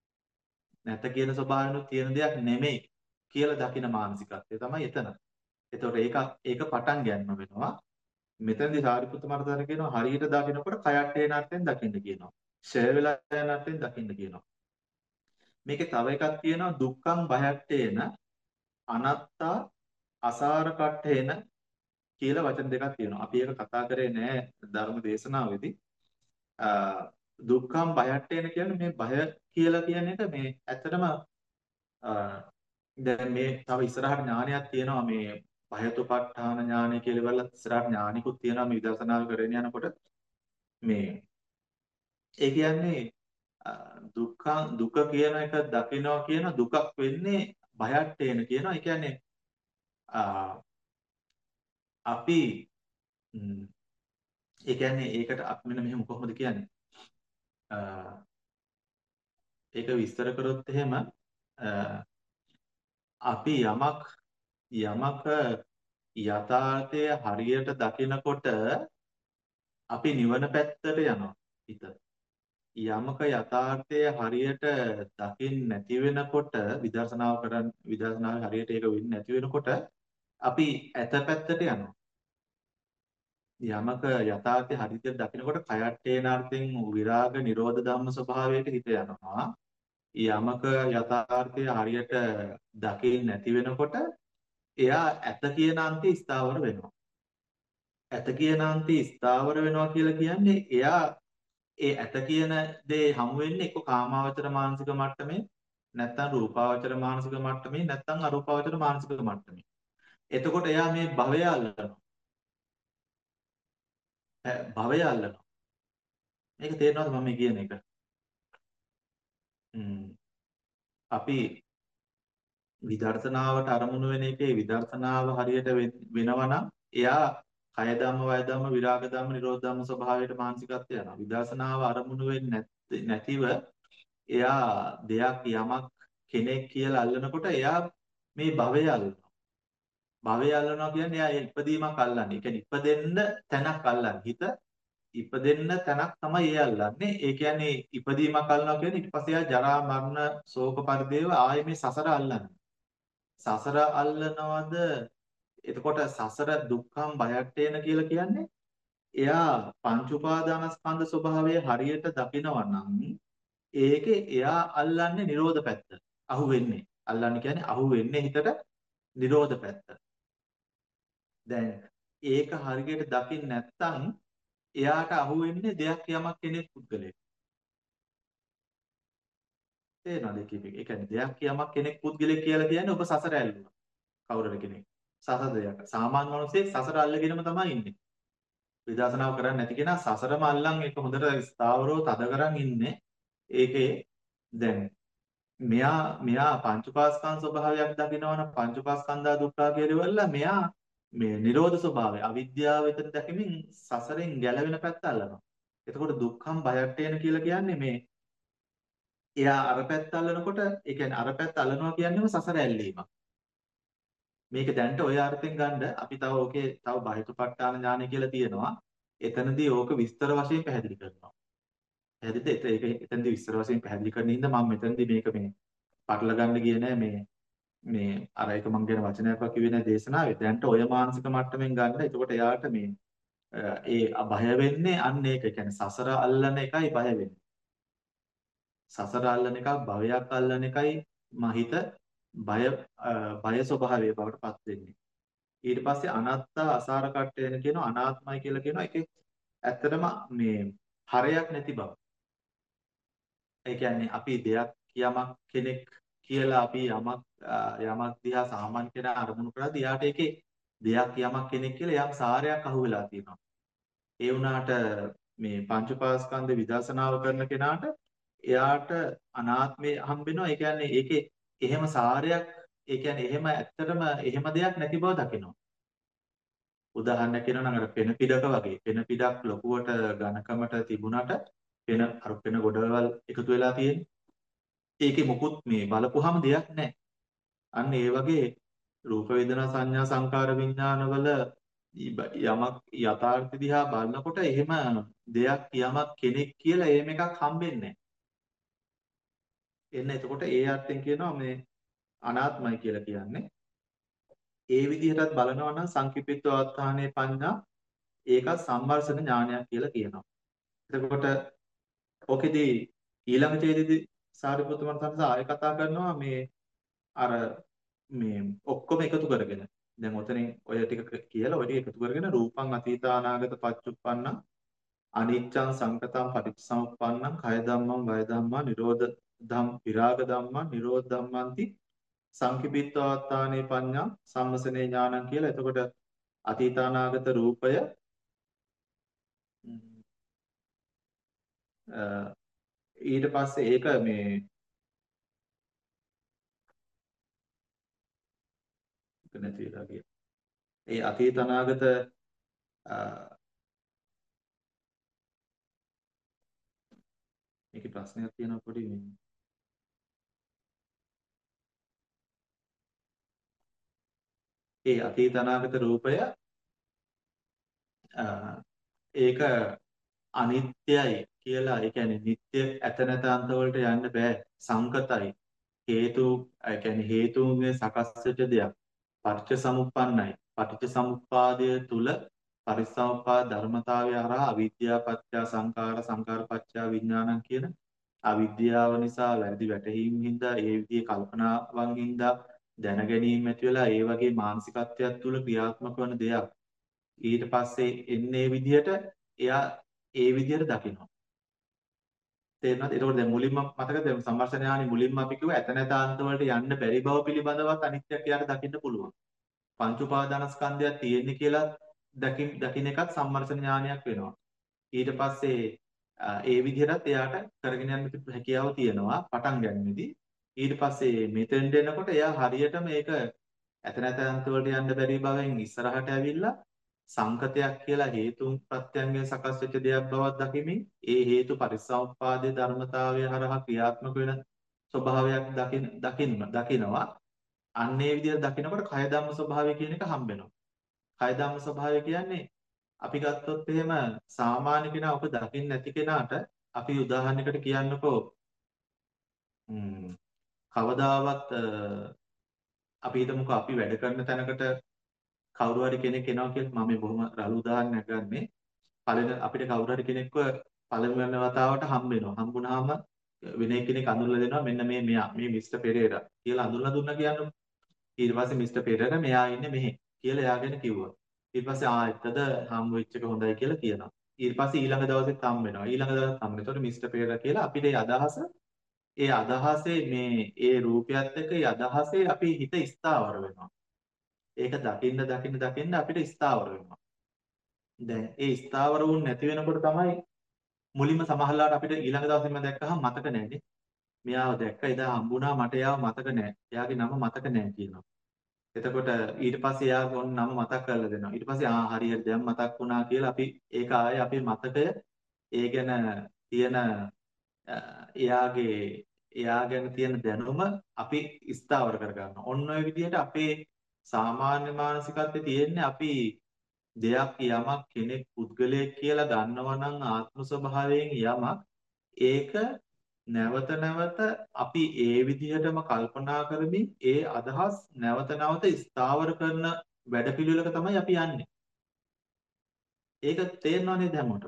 නැත කියන ස්වභාවයෙන් තියෙන දෙයක් නෙමෙයි. කියලා දකින මානසිකත්වය තමයි එතන. එතකොට ඒක ඒක පටන් ගන්න වෙනවා. මෙතනදී සාරිපුත්ත මහරහතන් කියනවා හරියට දකිනකොට කයට එන අර්ථයෙන් දකින්න කියනවා. ඡය වෙලා යන අර්ථයෙන් දකින්න කියනවා. මේකේ තව එකක් කියනවා දුක්ඛං භයට්ඨේන අනත්තා අසාර කට්ඨේන කියලා වචන දෙකක් තියෙනවා. අපි ඒක කතා කරේ නෑ ධර්ම දේශනාවේදී. දුක්ඛං භයට්ඨේන කියන්නේ මේ භය කියලා කියන එක මේ ඇත්තටම දැන් මේ තව ඉස්සරහට ඥානයක් තියෙනවා මේ භයතුපත්ඨාන ඥානය කියලා ඉවරලා ඉස්සරහට ඥානිකුත් තියෙනවා මේ විදර්ශනාව කරගෙන යනකොට මේ ඒ කියන්නේ දුක්ඛ දුක කියන එක දකිනවා කියන දුකක් වෙන්නේ බයට එන කියනවා. ඒ කියන්නේ අපි ඒ කියන්නේ ඒකට අපි මෙන්න මෙහෙම කොහොමද කියන්නේ? ඒක විස්තර කරොත් එහෙම අපි යමක් යමක යථාර්ථය හරියට දකිනකොට අපි නිවන පැත්තට යනවා හිත. යමක යථාර්ථය හරියට දකින්න නැති වෙනකොට විදර්ශනාව කරන් විදර්ශනාවේ හරියට ඒක වෙන්නේ නැති වෙනකොට අපි ඇත පැත්තට යනවා. යමක යථාර්ථය හරියට දකිනකොට කයට්ටේනාර්ථයෙන් විරාග නිරෝධ ධම්ම ස්වභාවයට හිත යනවා. යමක යථාර්ථය හරියට දකින්න නැති වෙනකොට එයා ඇත කියන අන්තය ස්ථාවර වෙනවා. ඇත කියන අන්තය ස්ථාවර වෙනවා කියලා කියන්නේ එයා ඒ ඇත කියන දේ හමු වෙන්නේ එක්ක කාමාවචර මානසික මට්ටමේ නැත්නම් රූපාවචර මානසික මට්ටමේ නැත්නම් අරූපාවචර මානසික මට්ටමේ. එතකොට එයා මේ භවය අල්ලනවා. භවය අල්ලනවා. මේක තේරෙනවද මම කියන එක? අපි විදර්ශනාවට අරමුණු වෙන එකේ විදර්ශනාව හරියට වෙනවා නම් එයා කය ධම්ම වය ධම්ම විරාග ධම්ම නිරෝධ ධම්ම ස්වභාවයට මානසිකත්වය යනවා. විදර්ශනාව අරමුණු වෙන්නේ නැතිව එයා දෙයක් යමක් කෙනෙක් කියලා අල්ලනකොට එයා මේ භවය අල්ලනවා. භවය අල්ලනවා කියන්නේ එයා ඉපදීමක් අල්ලන්නේ. ඒ කියන්නේ ඉපදෙන්න තැනක් අල්ලන්නේ. හිත ඉපදෙන්න තැනක් තමයි ඒ අල්ලන්නේ. ඒ කියන්නේ ඉපදීමක් අල්ලනවා කියන්නේ ඊට පස්සේ එයා ජරා මරණ ශෝක පරිදේව ආයේ මේ සසර අල්ලන්නේ. සසර අල්ලනවද? එතකොට සසර දුක්ඛම් බයට්ටේන කියලා කියන්නේ එයා පංච උපාදානස්කන්ධ ස්වභාවය හරියට දකිනවා නම් ඒකේ එයා අල්ලන්නේ නිරෝධ පැත්ත. අහු වෙන්නේ. අල්ලන්නේ කියන්නේ අහු වෙන්නේ හිතට නිරෝධ පැත්ත. දැන් ඒක හරියට දකින්න නැත්නම් එයාට අහු වෙන්නේ දෙයක් යමක් කෙනෙක් පුද්ගලයෙක්. තේරෙනවද කිව්වේ? ඒ කියන්නේ දෙයක් යමක් කෙනෙක් පුද්ගලයෙක් කියලා කියන්නේ ඔබ සසර ඇල්ලුවා. කවුරුද කෙනෙක්? සසර දෙයක්. සාමාන්‍ය මිනිස්සෙක් සසර අල්ලගෙනම තමයි ඉන්නේ. විදර්ශනාව කරන්නේ නැති කෙනා සසරම අල්ලන් ඒක හොඳට ස්ථාවරව තද කරන් ඉන්නේ. ඒකේ දැන් මෙයා මෙයා පංච උපාස්කන්ධ ස්වභාවයක් දකිනවනම් පංච උපාස්කන්ධා දුක්ඛ කියලා ඉවරලා මෙයා මේ නිරෝධ ස්වභාවය අවිද්‍යාව විතර දැකීමෙන් සසරෙන් ගැලවෙන පැත්ත අල්ලනවා. එතකොට දුක්ඛම් බයට්ටේන කියලා කියන්නේ මේ එයා අර පැත්ත අල්ලනකොට ඒ කියන්නේ අර පැත්ත අල්ලනවා කියන්නේම සසර ඇල්ලීමක්. මේක දැන්ට ඔය අර්ථයෙන් ගන්න අපි තව ඕකේ තව බහිතපට්ඨාන ඥානය කියලා තියෙනවා. එතනදී ඕක විස්තර වශයෙන් පැහැදිලි කරනවා. පැහැදිලිද? ඒක එතනදී විස්තර වශයෙන් පැහැදිලි කරන හින්දා මම මෙතනදී මේක මේ පටල ගන්න ගියේ නෑ මේ මේ අර එක මං කියන වචනයක්වත් කිව්වේ නෑ දේශනාවේ. දැන්ට ඔය මානසික මට්ටමින් ගන්න. එතකොට එයාට මේ ඒ බය වෙන්නේ අන්න ඒක. ඒ කියන්නේ සසර අල්ලන එකයි බය වෙන්නේ. සසර අල්ලන එකක් භවයක් අල්ලන එකයි මහිත බය බය ස්වභාවය බවට පත් වෙන්නේ. ඊට පස්සේ අනාත්තා අසාර කට්ටයන කියන අනාත්මයි කියලා කියනවා. ඒකේ ඇත්තටම මේ හරයක් නැති බව. ඒ කියන්නේ අපි දෙයක් යමක් කෙනෙක් කියලා අපි යමක් යමක් දිහා සාමාන්‍ය කෙනා අරමුණු කරලා යාට ඒකේ දෙයක් යමක් කෙනෙක් කියලා යම් සාරයක් අහුවෙලා තියෙනවා. ඒ වුණාට මේ පංච උපාස්කන්ධ විදර්ශනාව කරන කෙනාට එයාට අනාත්මය හම්බෙනවා. ඒ කියන්නේ ඒකේ එහෙම සාරයක් ඒ කියන්නේ එහෙම ඇත්තටම එහෙම දෙයක් නැති බව දකිනවා. උදාහරණයක් කියනවා නම් අර පෙන පිටක වගේ පෙන පිටක් ලොකුවට ඝනකමට තිබුණාට පෙන අර පෙන ගොඩවල් එකතු වෙලා තියෙන්නේ. ඒකේ මොකුත් මේ බලපුවාම දෙයක් නැහැ. අන්න ඒ වගේ රූප වේදනා සංඥා සංකාර විඥානවල යමක් යථාර්ථ දිහා බලනකොට එහෙම දෙයක් යමක් කෙනෙක් කියලා එහෙම එකක් හම්බෙන්නේ නැහැ. එන්න එතකොට ඒ අර්ථයෙන් කියනවා මේ අනාත්මයි කියලා කියන්නේ. ඒ විදිහටත් බලනවා නම් සංකිප්පිත්ව අවස්ථානයේ පඤ්ඤා ඒකත් සම්වර්ෂණ ඥානයක් කියලා කියනවා. එතකොට ඔකෙදී ඊළඟ ඡේදෙදී සාරිපුත්ත මහරහතන් ආයෙ කතා කරනවා මේ අර මේ ඔක්කොම එකතු කරගෙන. දැන් ඔතනින් ඔය ටික කියලා ඔය ටික එකතු කරගෙන රූපං අතීත අනාගත පච්චුප්පන්න අනිච්චං සංකතං පටිච්චසමුප්පන්නං කය ධම්මං වය ධම්මා නිරෝධ ධම් විරාග ධම්මා නිරෝධ ධම්මන්ති සංකිපිත්වාත්තානේ පඤ්ඤා සම්මසනේ ඥානං කියලා. එතකොට අතීතානාගත රූපය ඊට පස්සේ ඒක මේ නැති වෙලා ගියා. ඒ අතීත අනාගත මේකේ ප්‍රශ්නයක් තියෙනවා පොඩි මේ. ඒ අතීත අනාගත රූපය ඒක අනිත්‍යයි කියලා. ඒ කියන්නේ නිට්ටය ඇත නැත අන්ත වලට යන්න බෑ. සංකතයි. හේතු ඒ කියන්නේ හේතුන්ගේ සකස් වෙච්ච දෙයක්. පටිච්ච සමුප්පන්නයි. පටිච්ච සමුප්පාදය තුල පරිසම්පාද ධර්මතාවය හරහා අවිද්‍යාව පත්‍ය සංකාර සංකාර පත්‍ය විඥානං කියන අවිද්‍යාව නිසා වැරදි වැටහීම් හින්දා ඒ විදිහේ කල්පනාවන් හින්දා දැන ගැනීම ඇති වෙලා ඒ වගේ මානසිකත්වයක් තුළ ක්‍රියාත්මක වන දෙයක්. ඊට පස්සේ එන්නේ විදිහට එයා ඒ විදිහට දකිනවා. තේරෙනවද? ඒකෝට දැන් මුලින්ම මතකද දැන් සම්මර්ෂණ ඥානෙ මුලින්ම අපි කිව්වා ඇත නැත අන්ත වලට යන්න බැරි බව පිළිබඳවත් අනිත්‍යයක් එයාට දකින්න පුළුවන්. පංච උපාදානස්කන්ධයක් තියෙන්නේ කියලා දකින් දකින්න එකත් සම්මර්ෂණ ඥානයක් වෙනවා. ඊට පස්සේ ඒ විදිහටත් එයාට කරගෙන යන්න හැකියාව තියෙනවා පටන් ගන්නෙදී. ඊට පස්සේ මෙතෙන්ට එනකොට එයා හරියට මේක ඇත නැත අන්ත වලට යන්න බැරි බවෙන් ඉස්සරහට ඇවිල්ලා සංකතයක් කියලා හේතුන් ප්‍රත්‍යයෙන් සකස් වෙච්ච දෙයක් බවක් දකිමින් ඒ හේතු පරිසම්පාදයේ ධර්මතාවය හරහා ක්‍රියාත්මක වෙන ස්වභාවයක් දකින දකින්න දකිනවා. අන්නේ විදිහට දකිනකොට කය ධම්ම ස්වභාවය කියන එක හම්බ වෙනවා. කය ධම්ම ස්වභාවය කියන්නේ අපි ගත්තොත් එහෙම සාමාන්‍ය කෙනා ඔක දකින්න නැති කෙනාට අපි උදාහරණයකට කියන්නකෝ කවදාවත් අපි හිතමුකෝ අපි වැඩ කරන තැනකට කවුරු හරි කෙනෙක් එනවා කියලා මම මේ බොහොම රළු උදාහරණයක් ගන්නෙ. පළවෙනි අපිට කවුරු හරි කෙනෙක්ව පළවෙනි වතාවට හම්බ වෙනවා. හම්බුනහම වෙන කෙනෙක් අඳුරලා දෙනවා මෙන්න මේ මෙයා මේ මිස්ටර් පෙරේරා කියලා අඳුරලා දුන්නා කියන්නේ. ඊට පස්සේ මිස්ටර් පෙරේරා මෙයා ඉන්නේ මෙහෙ කියලා එයාගෙන කිව්වා. ඊට පස්සේ ආ එතද හම්බ වෙච්ච එක හොඳයි කියලා කියනවා. ඊට පස්සේ ඊළඟ දවසෙත් හම්බ වෙනවා. ඊළඟ දවසෙත් හම්බ වෙනවා. ඒතකොට මිස්ටර් පෙරේරා කියලා අපිට ඒ අදහස ඒ අදහසේ මේ ඒ රූපයත් එක්ක ඒ අදහසේ අපි හිත ස්ථාවර වෙනවා. ඒක දකින්න දකින්න දකින්න අපිට ස්ථාවර වෙනවා. දැන් ඒ ස්ථාවර වුන් නැති වෙනකොට තමයි මුලින්ම සමහරලාට අපිට ඊළඟ දවසේම දැක්කහම මතක නැන්නේ. මෙයාව දැක්ක එදා හම්බුණා මට එයාව මතක නැහැ. එයාගේ නම මතක නැහැ කියනවා. එතකොට ඊට පස්සේ එයා ඔන්න නම මතක් කරලා දෙනවා. ඊට පස්සේ ආ හරි හරි දැන් මතක් වුණා කියලා අපි ඒක ආයේ අපේ මතකය ඒ ගැන තියෙන එයාගේ එයා ගැන තියෙන දැනුම අපි ස්ථාවර කරගන්නවා. ඔන්න ඔය විදිහට අපේ සාමාන්‍ය මානසිකත්වයේ තියෙන්නේ අපි දෙයක් යමක් කෙනෙක් පුද්ගලයෙක් කියලා දන්නවා නම් ආත්ම ස්වභාවයෙන් යමක් ඒක නැවත නැවත අපි ඒ විදිහටම කල්පනා කරමින් ඒ අදහස් නැවත නැවත ස්ථාවර කරන වැඩපිළිවෙලක තමයි අපි යන්නේ. ඒක තේරෙනව නේද හැමෝටම?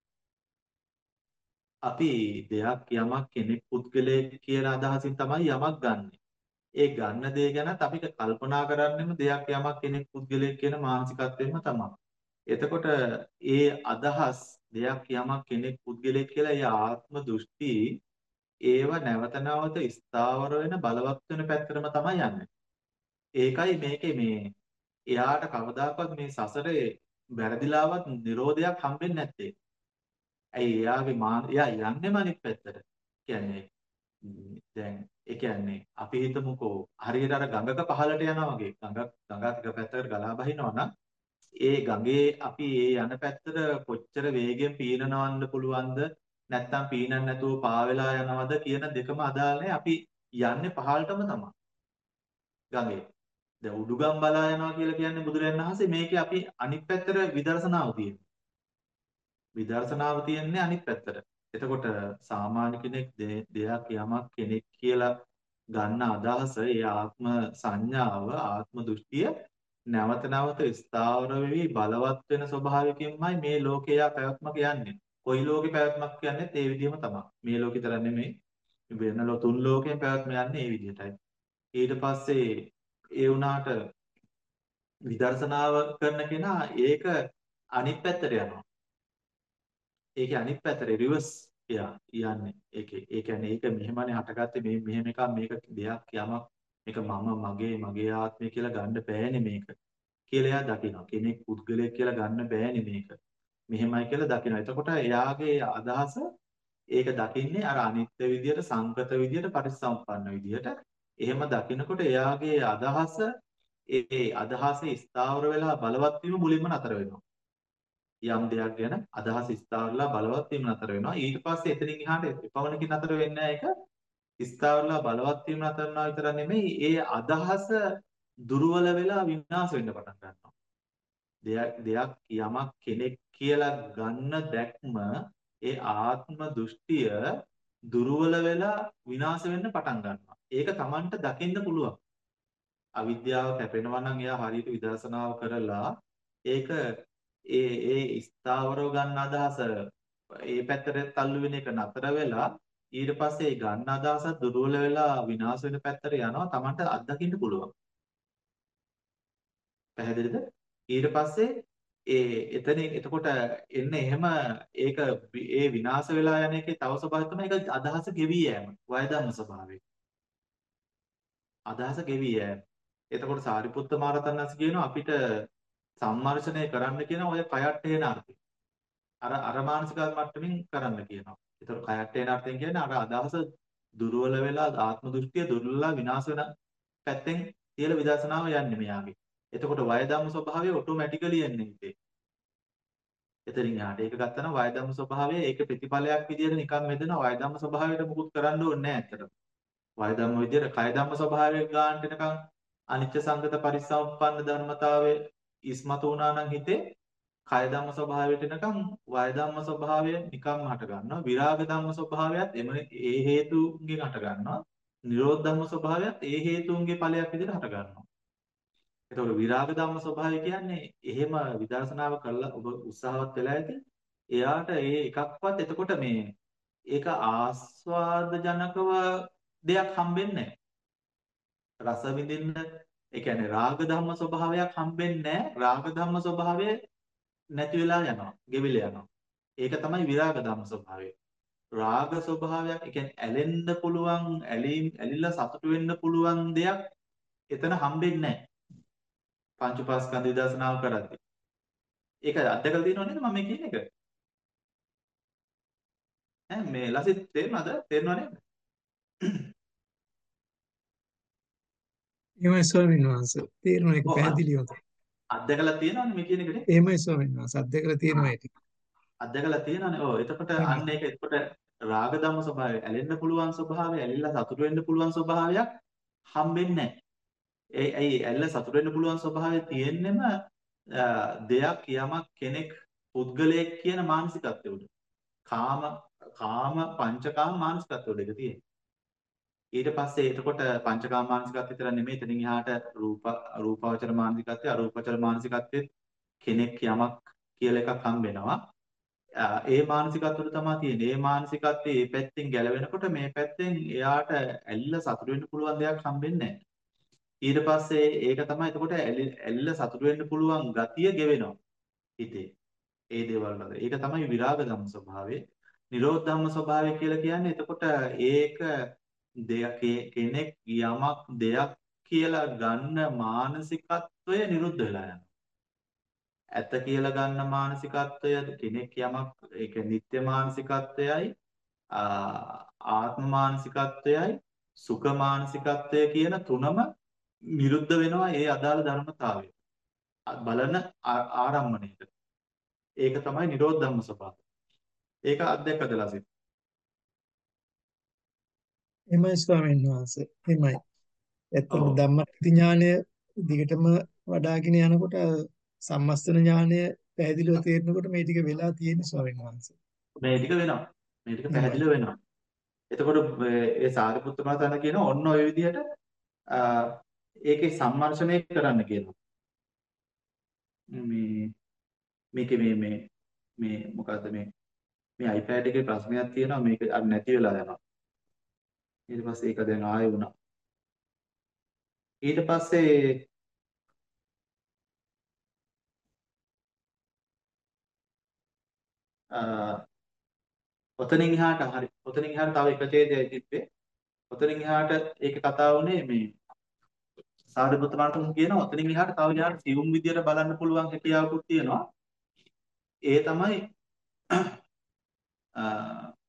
අපි දෙයක් යමක් කෙනෙක් පුද්ගලයෙක් කියන අදහසින් තමයි යමක් ගන්නෙ. ඒ ගන්න දේ ගැනත් අපි කල්පනා කරන්නෙම දෙයක් යමක් කෙනෙක් පුද්ගලයෙක් කියන මානසිකත්වයෙන්ම තමයි. එතකොට ඒ අදහස් දෙයක් යමක් කෙනෙක් පුද්ගලයෙක් කියලා ඒ ආත්ම දෘෂ්ටි ඒව නැවත නැවත ස්ථාවර වෙන බලවත් වෙන පැත්තටම තමයි යන්නේ. ඒකයි මේකේ මේ එයාට කවදාකවත් මේ සසරේ වැරදිලාවත් නිරෝධයක් හම්බෙන්නේ නැත්තේ. ඇයි එයාගේ මාන එයා යන්නේම අනිත් පැත්තට. කියන්නේ දැන් ඒ කියන්නේ අපි හිතමුකෝ හරියට අර ගඟක පහළට යනවා වගේ ගඟක් ගඟක් එක පැත්තකට ගලා බහිනවා නම් ඒ ගඟේ අපි ඒ යන පැත්තට කොච්චර වේගෙන් පීනනවන්න පුළුවන්ද නැත්නම් පීනන්න නැතුව පා වෙලා යනවද කියන දෙකම අදාළ නැහැ. අපි යන්නේ පහළටම තමයි. ගඟේ. දැන් උඩුගම් බලා යනවා කියලා කියන්නේ බුදුරජාණන් වහන්සේ මේකේ අපි අනිත් පැත්තට විදර්ශනාව තියෙනවා. විදර්ශනාව තියෙන්නේ අනිත් පැත්තට. එතකොට සාමාන්‍ය කෙනෙක් දෙයක් යමක් කෙනෙක් කියලා ගන්න අදහස ඒ ආත්ම සංඥාව ආත්ම දෘෂ්ටිය නැවත නැවත ස්ථාවර වෙවි බලවත් වෙන ස්වභාවයකින්මයි මේ ලෝකේ යා පැවැත්මක යන්නේ. කොයි ලෝකේ පැවැත්මක් කියන්නේ ඒ විදිහම තමයි. මේ ලෝකේ තරක් නෙමෙයි වෙන ලෝ තුන් ලෝකේ පැවැත්ම යන්නේ ඒ විදිහටයි. ඊට පස්සේ ඒ වුණාට විදර්ශනාව කරන කෙනා ඒක අනිත් පැත්තට යනවා. ඒකේ අනිත් පැත්තට රිවර්ස් එයා යන්නේ. ඒකේ ඒ කියන්නේ ඒක මෙහෙමනේ හටගත්තේ මේ මෙහෙම එකක් මේක දෙයක් යමක් මේක මම මගේ මගේ ආත්මය කියලා ගන්න බෑනේ මේක කියලා එයා දකිනවා. කෙනෙක් පුද්ගලයෙක් කියලා ගන්න බෑනේ මේක. මෙහෙමයි කියලා දකිනවා. එතකොට එයාගේ අදහස ඒක දකින්නේ අර අනිත්‍ය විදියට, සංකත විදියට, පරිසම්පන්න විදියට. එහෙම දකිනකොට එයාගේ අදහස ඒ අදහසේ ස්ථාවර වෙලා බලවත් වීම මුලින්ම නතර වෙනවා. යම් දෙයක් ගැන අදහස් ස්ථාවරලා බලවත් වීම නතර වෙනවා. ඊට පස්සේ එතනින් එහාට එපමණකින් නතර වෙන්නේ නැහැ. ඒක ස්ථාවරලා බලවත් වීම නතර වෙනවා විතර නෙමෙයි, ඒ අදහස දුර්වල වෙලා විනාශ වෙන්න පටන් ගන්නවා. දෙයක් දෙයක් යමක් කෙනෙක් කියලා ගන්න දැක්ම, ඒ ආත්ම දෘෂ්ටිය දුර්වල වෙලා විනාශ වෙන්න පටන් ගන්නවා. ඒක Tamanට දකින්න පුළුවන්. අවිද්‍යාව කැපෙනවා නම් එයා හරියට විදර්ශනාව කරලා ඒක ඒ ඒ ස්ථාවරව ගන්න අදහස ඒ පැත්තට තල්ලු වෙන එක නතර වෙලා ඊට පස්සේ ඒ ගන්න අදහස දුර්වල වෙලා විනාශ වෙන පැත්තට යනවා. Tamanට අත්දකින්න පුළුවන්. පැහැදිලිද? ඊට පස්සේ ඒ එතනින් එතකොට එන්නේ එහෙම ඒක ඒ විනාශ වෙලා යන එකේ තව ස්වභාවය තමයි ඒක අදහස ගෙවි යෑම. වය ධම්ම ස්වභාවය. අදහස ගෙවි යෑම. එතකොට සාරිපුත්ත මහරහතන් වහන්සේ කියනවා අපිට සම්මර්ෂණය කරන්න කියන ඔය කයට එන අර්ථය. අර අර මානසික මට්ටමින් කරන්න කියනවා. ඒතර කයට එන අර්ථයෙන් කියන්නේ අර අදහස දුර්වල වෙලා ආත්ම දෘෂ්ටිය දුර්වලලා විනාශ වෙන පැත්තෙන් කියලා විදර්ශනාව යන්නේ මෙයාගේ. එතකොට වය ධම්ම ස්වභාවය ඔටෝමැටිකලි එන්නේ හිතේ. එතනින් එහාට ඒක ගත්තා නම් වය ධම්ම ස්වභාවය ඒක ප්‍රතිඵලයක් විදියට නිකන් මෙදෙන වය ධම්ම ස්වභාවයට මුකුත් කරන්න ඕනේ නැහැ ඇත්තටම. වය ධම්ම විදියට කය ධම්ම ස්වභාවය ගන්නට නිකන් අනිත්‍ය සංගත පරිසම්පන්න ධර්මතාවයේ ඉස්මතු වුණා නම් හිතේ කය ධම්ම ස්වභාවයට එනකම් වය ධම්ම ස්වභාවය නිකම්ම හට ගන්නවා. විරාග ධම්ම ස්වභාවයත් එම ඒ හේතුන්ගෙන් හට ගන්නවා. නිරෝධ ධම්ම ස්වභාවයත් ඒ හේතුන්ගේ ඵලයක් විදිහට හට ගන්නවා. එතකොට විරාග ධම්ම ස්වභාවය කියන්නේ එහෙම විදර්ශනාව කරලා ඔබ උත්සාහවත් වෙලා ඇති. එයාට ඒ එකක්වත් එතකොට මේ ඒක ආස්වාද ජනකව දෙයක් හම්බෙන්නේ නැහැ. රස විඳින්න ඒ කියන්නේ රාග ධම්ම ස්වභාවයක් හම්බෙන්නේ නැහැ. රාග ධම්ම ස්වභාවය නැති වෙලා යනවා, ගෙවිලා යනවා. ඒක තමයි විරාග ධම්ම ස්වභාවය. රාග ස්වභාවයක්, ඒ කියන්නේ ඇලෙන්න පුළුවන්, ඇලීම් ඇලිලා සතුටු වෙන්න පුළුවන් දෙයක් එතන හම්බෙන්නේ නැහැ. පංච උපාස්කන්ධ විදර්ශනාව කරද්දී. ඒක අත්දකලා තියෙනව නේද මම මේ කියන එක? ඈ මේ ලසිත් තේරෙනවද? තේරෙනව නේද? එහෙමයි ස්වාමීන් වහන්සේ. තේරෙනවා ඒක ඔව් පැහැදිලිවද? අත්දකලා තියෙනවනේ මේ කියන එකනේ. එහෙමයි ස්වාමීන් වහන්සේ. අත්දැකලා තියෙනවා ඒක. අත්දකලා තියෙනවනේ. ඔව් එතකොට එහෙමයි. අන්න ඒක එතකොට රාග ධම්ම ස්වභාවය, ඇලෙන්න පුළුවන් ස්වභාවය, ඇලිලා සතුටු වෙන්න පුළුවන් ස්වභාවයක් හම්බෙන්නේ නැහැ. ඒ ඇයි ඇල්ල සතුට වෙන්න පුළුවන් ස්වභාවය තියෙන්නෙම දෙයක් යමක් කෙනෙක් පුද්ගලයෙක් කියන මානසිකත්වය උඩ. කාම කාම පංචකාම මානසිකත්වය උඩ ඒක තියෙන්නේ. ඊට පස්සේ එතකොට පංචකාම මානසිකත්වය විතර නෙමෙයි එතනින් එහාට රූප රූපාවචර මානසිකත්වය අරූපාවචර මානසිකත්වෙත් කෙනෙක් යමක් කියලා එකක් හම්බෙනවා. ඒ මානසිකත්වය තමයි තියෙන්නේ. ඒ මානසිකත්වයේ මේ පැත්තෙන් ගැලවෙනකොට මේ පැත්තෙන් එයාට ඇල්ල සතුට වෙන්න පුළුවන් දෙයක් හම්බෙන්නේ නැහැ. ඊට පස්සේ ඒක තමයි එතකොට ඇල්ල සතුට වෙන්න පුළුවන් ගතිය ගෙවෙනවා හිතේ. ඒ දේවල් වල. ඒක තමයි විරාග ධම්ම ස්වභාවය. නිරෝධ ධම්ම ස්වභාවය කියලා කියන්නේ එතකොට ඒක දෙයක් කෙනෙක් යමක් දෙයක් කියලා ගන්න මානසිකත්වය නිරුද්ධ වෙලා යනවා. ඇත කියලා ගන්න මානසිකත්වය කෙනෙක් යමක් ඒක නිත්‍ය මානසිකත්වයයි ආත්ම මානසිකත්වයයි සුඛ මානසිකත්වය කියන තුනම නිරුද්ධ වෙනවා ඒ අදාළ ධර්මතාවය. බලන ආරම්මණයට. ඒක තමයි නිරෝධ ධම්ම ස්වභාවය. ඒක අධ්‍යක්ෂ දලසිත. එහෙමයි ස්වාමීන් වහන්සේ. එහෙමයි. එතකොට ඔව්. ධම්මපති ඥානය දිගටම වඩාගෙන යනකොට සම්මස්තන ඥානය පැහැදිලිව තේරෙනකොට මේ ටික වෙලා තියෙන ස්වාමීන් වහන්සේ. මේ ටික වෙනවා. මේ ටික එහෙමයි. පැහැදිලිව වෙනවා. එතකොට ඒ සාරිපුත්ත මහතන කියන ඔන්න ඔය විදිහට ඒකේ සම්මර්ෂණය කරන්න කියනවා. මේ මේකේ මේ මේ මේ මොකද්ද මේ මේ iPad එකේ ප්‍රශ්නයක් තියෙනවා මේක අර නැති වෙලා යනවා. ඊට පස්සේ ඒක දැන් ආයෙ වුණා. ඊට පස්සේ ඔතනින් එහාට හරි ඔතනින් එහාට තව එක ඡේදයයි තිබ්බේ. ඔතනින් එහාට ඒක කතා වුණේ මේ සාරිපුත්ත මහරහතන් කියනවා ඔතනින් එහාට තව යාට සියුම් විදියට බලන්න පුළුවන් හැකියාවකුත් තියෙනවා. ඒ තමයි අ,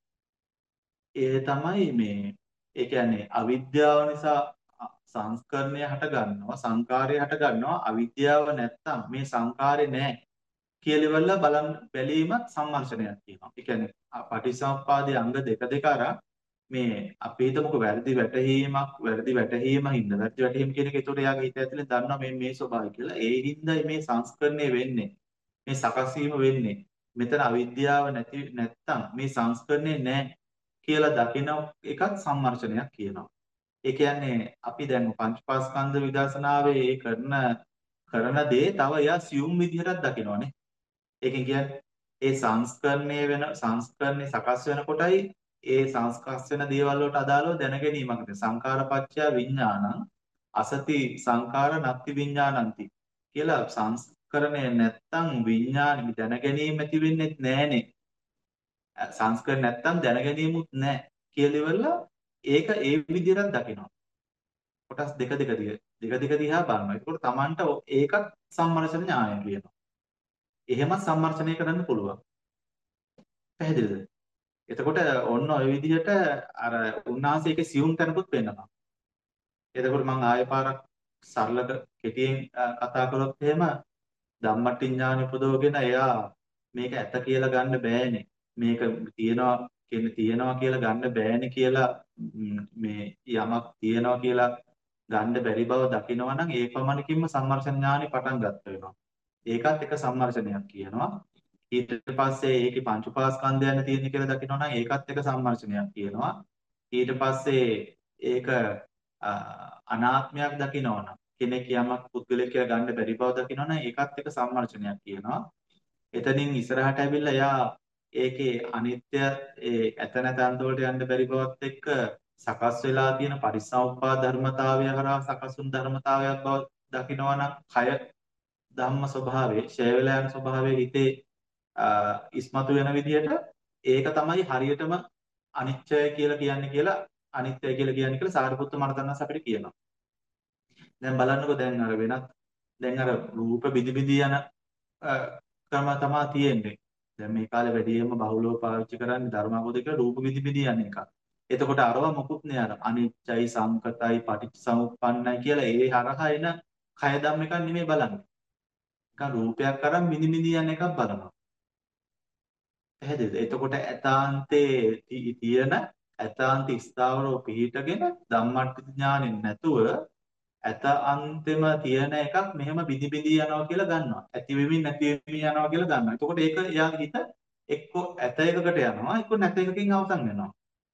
ඒ තමයි මේ ඒ කියන්නේ අවිද්‍යාව නිසා අ- සංස්කරණය හට ගන්නවා සංකාරය හට ගන්නවා අවිද්‍යාව නැත්තම් මේ සංකාරේ නැහැ කියලා ඉවරලා බලන් බැලීමත් සම්මර්ෂණයක් කියනවා. ඒ කියන්නේ අ- පටිච්චසමුප්පාදයේ අංග දෙක දෙක අරන් මේ අපි හිතමුකෝ වැරදි වැටහීමක් වැරදි වැටහීම හින්දා වැරදි වැටහීම කියන එක ඒතකොට එයාගේ හිත ඇතුලේ දන්නවා මේ මේ ස්වභාවය කියලා. ඒ හින්දා මේ සංස්කරණය වෙන්නේ. මේ සකස් වීම වෙන්නේ. මෙතන අවිද්‍යාව නැති නැත්තම් මේ සංස්කරණය නැහැ කියලා දකින එකත් සම්මර්ෂණයක් කියනවා. ඒ කියන්නේ අපි දැන් පංචපාස්කන්ධ විදර්ශනාවේ ඒ කරන කරන දේ තව එයා සියුම් විදිහටත් දකිනවනේ. ඒකෙන් කියන්නේ ඒ සංස්කරණය වෙන සංස්කරණය සකස් වෙනකොටයි ඒ සංස්කස් වෙන දේවල් වලට අදාළව දැනගැනීමක් සංඛාරපච්චය විඥානං අසති සංඛාර නත්ති විඥානಂತಿ කියලා සංස්කරණය නැත්තම් විඥානෙ දැනගැනීම ඇති වෙන්නේ නැහනේ. සංස්කරණ නැත්තම් දැනගැනීමුත් නැහැ කියලා ඉවරලා ඒක ඒ විදිහට දකිනවා. කොටස් දෙක දෙක දිග දෙක දෙක දිහා බලනවා. ඒකෝට Tamanට ඒකත් සම්මර්ෂණ ඥානය කියනවා. එහෙම සම්මර්ෂණය කරන්න පුළුවන්. පැහැදිලිද? එතකොට ඔන්න ඔය විදිහට අර උන්වහන්සේ ඒකේ සියුම් තැනකුත් පෙන්නනවා. එතකොට මම ආයෙ පාරක් සරලව කෙටියෙන් අ, කතා කළොත් එහෙම ධම්මට්ටි ඥාන උපදවගෙන එයා මේක ඇත කියලා ගන්න බෑනේ. මේක තියනවා කියන්නේ තියනවා කියලා ගන්න බෑනේ කියලා ම්, මේ යමක් තියනවා කියලා ගන්න බැරි බව දකිනවා නම් ඒ පමණකින්ම සම්මර්ෂණ ඥානෙ පටන් ගන්න වෙනවා. ඒකත් එක සම්මර්ෂණයක් කියනවා. ඊට පස්සේ ඒකේ පංච උපාස්කන්ධයන් තියෙන කියලා දකිනවා නම් ඒකත් එක සම්මර්ෂණයක් කියනවා. ඊට පස්සේ ඒක අ, අනාත්මයක් දකිනවා නම් කෙනෙක් යමක් පුද්ගලයෙක් කියලා ගන්න බැරි බව දකිනවා නම් ඒකත් එක සම්මර්ෂණයක් කියනවා. එතනින් ඉස්සරහට ඇවිල්ලා යා ඒකේ අනිත්‍ය ඒ ඇත නැත අන්ත වලට යන්න බැරි බවත් එක්ක සකස් වෙලා තියෙන පරිසම්පාද ධර්මතාවය හරහා සකස් වුණු ධර්මතාවයක් බව දකිනවා නම් කය ධම්ම ස්වභාවයේ ඡය වෙලා යන ස්වභාවයේ හිතේ අ, ඉස්මතු වෙන විදිහට ඒක තමයි හරියටම අනිත්‍යය කියලා කියන්නේ කියලා අනිත්‍යය කියලා කියන්නේ කියලා සාරිපුත්ත මහරහතන් අපිට කියනවා. දැන් බලන්නකෝ දැන් අර වෙනත් දැන් අර රූප බිදි බිදි යන අ, ක්‍රම තමයි තියෙන්නේ. දැන් මේ කාලේ වැඩියෙන්ම බහුලව පාවිච්චි කරන්නේ ධර්මාවබෝධය කියලා රූප බිදි බිදි යන එක. එතකොට අරව මොකුත් නෑ අර අනිත්‍යයි සංකතයි පටිච්චසමුප්පන්නයි කියලා ඒ හරහා එන කය ධම්ම එකක් නෙමෙයි බලන්නේ. නිකන් රූපයක් අරන් මිදි මිදි යන එකක් බලනවා. පැහැදිලිද? එතකොට ඇතාන්තේ ති- තියෙන ඇතාන්ත ස්ථාවරව පිහිටගෙන ධම්මට්ටි ඥානෙ නැතුව ඇත අන්තෙම තියෙන එකක් මෙහෙම බිදි බිදි යනවා කියලා ගන්නවා. ඇති වෙමින් නැති වෙමින් යනවා කියලා ගන්නවා. එතකොට ඒක එයාගේ හිත එක්ක ඇත එකකට යනවා එක්ක නැත එකකින් අවසන් වෙනවා.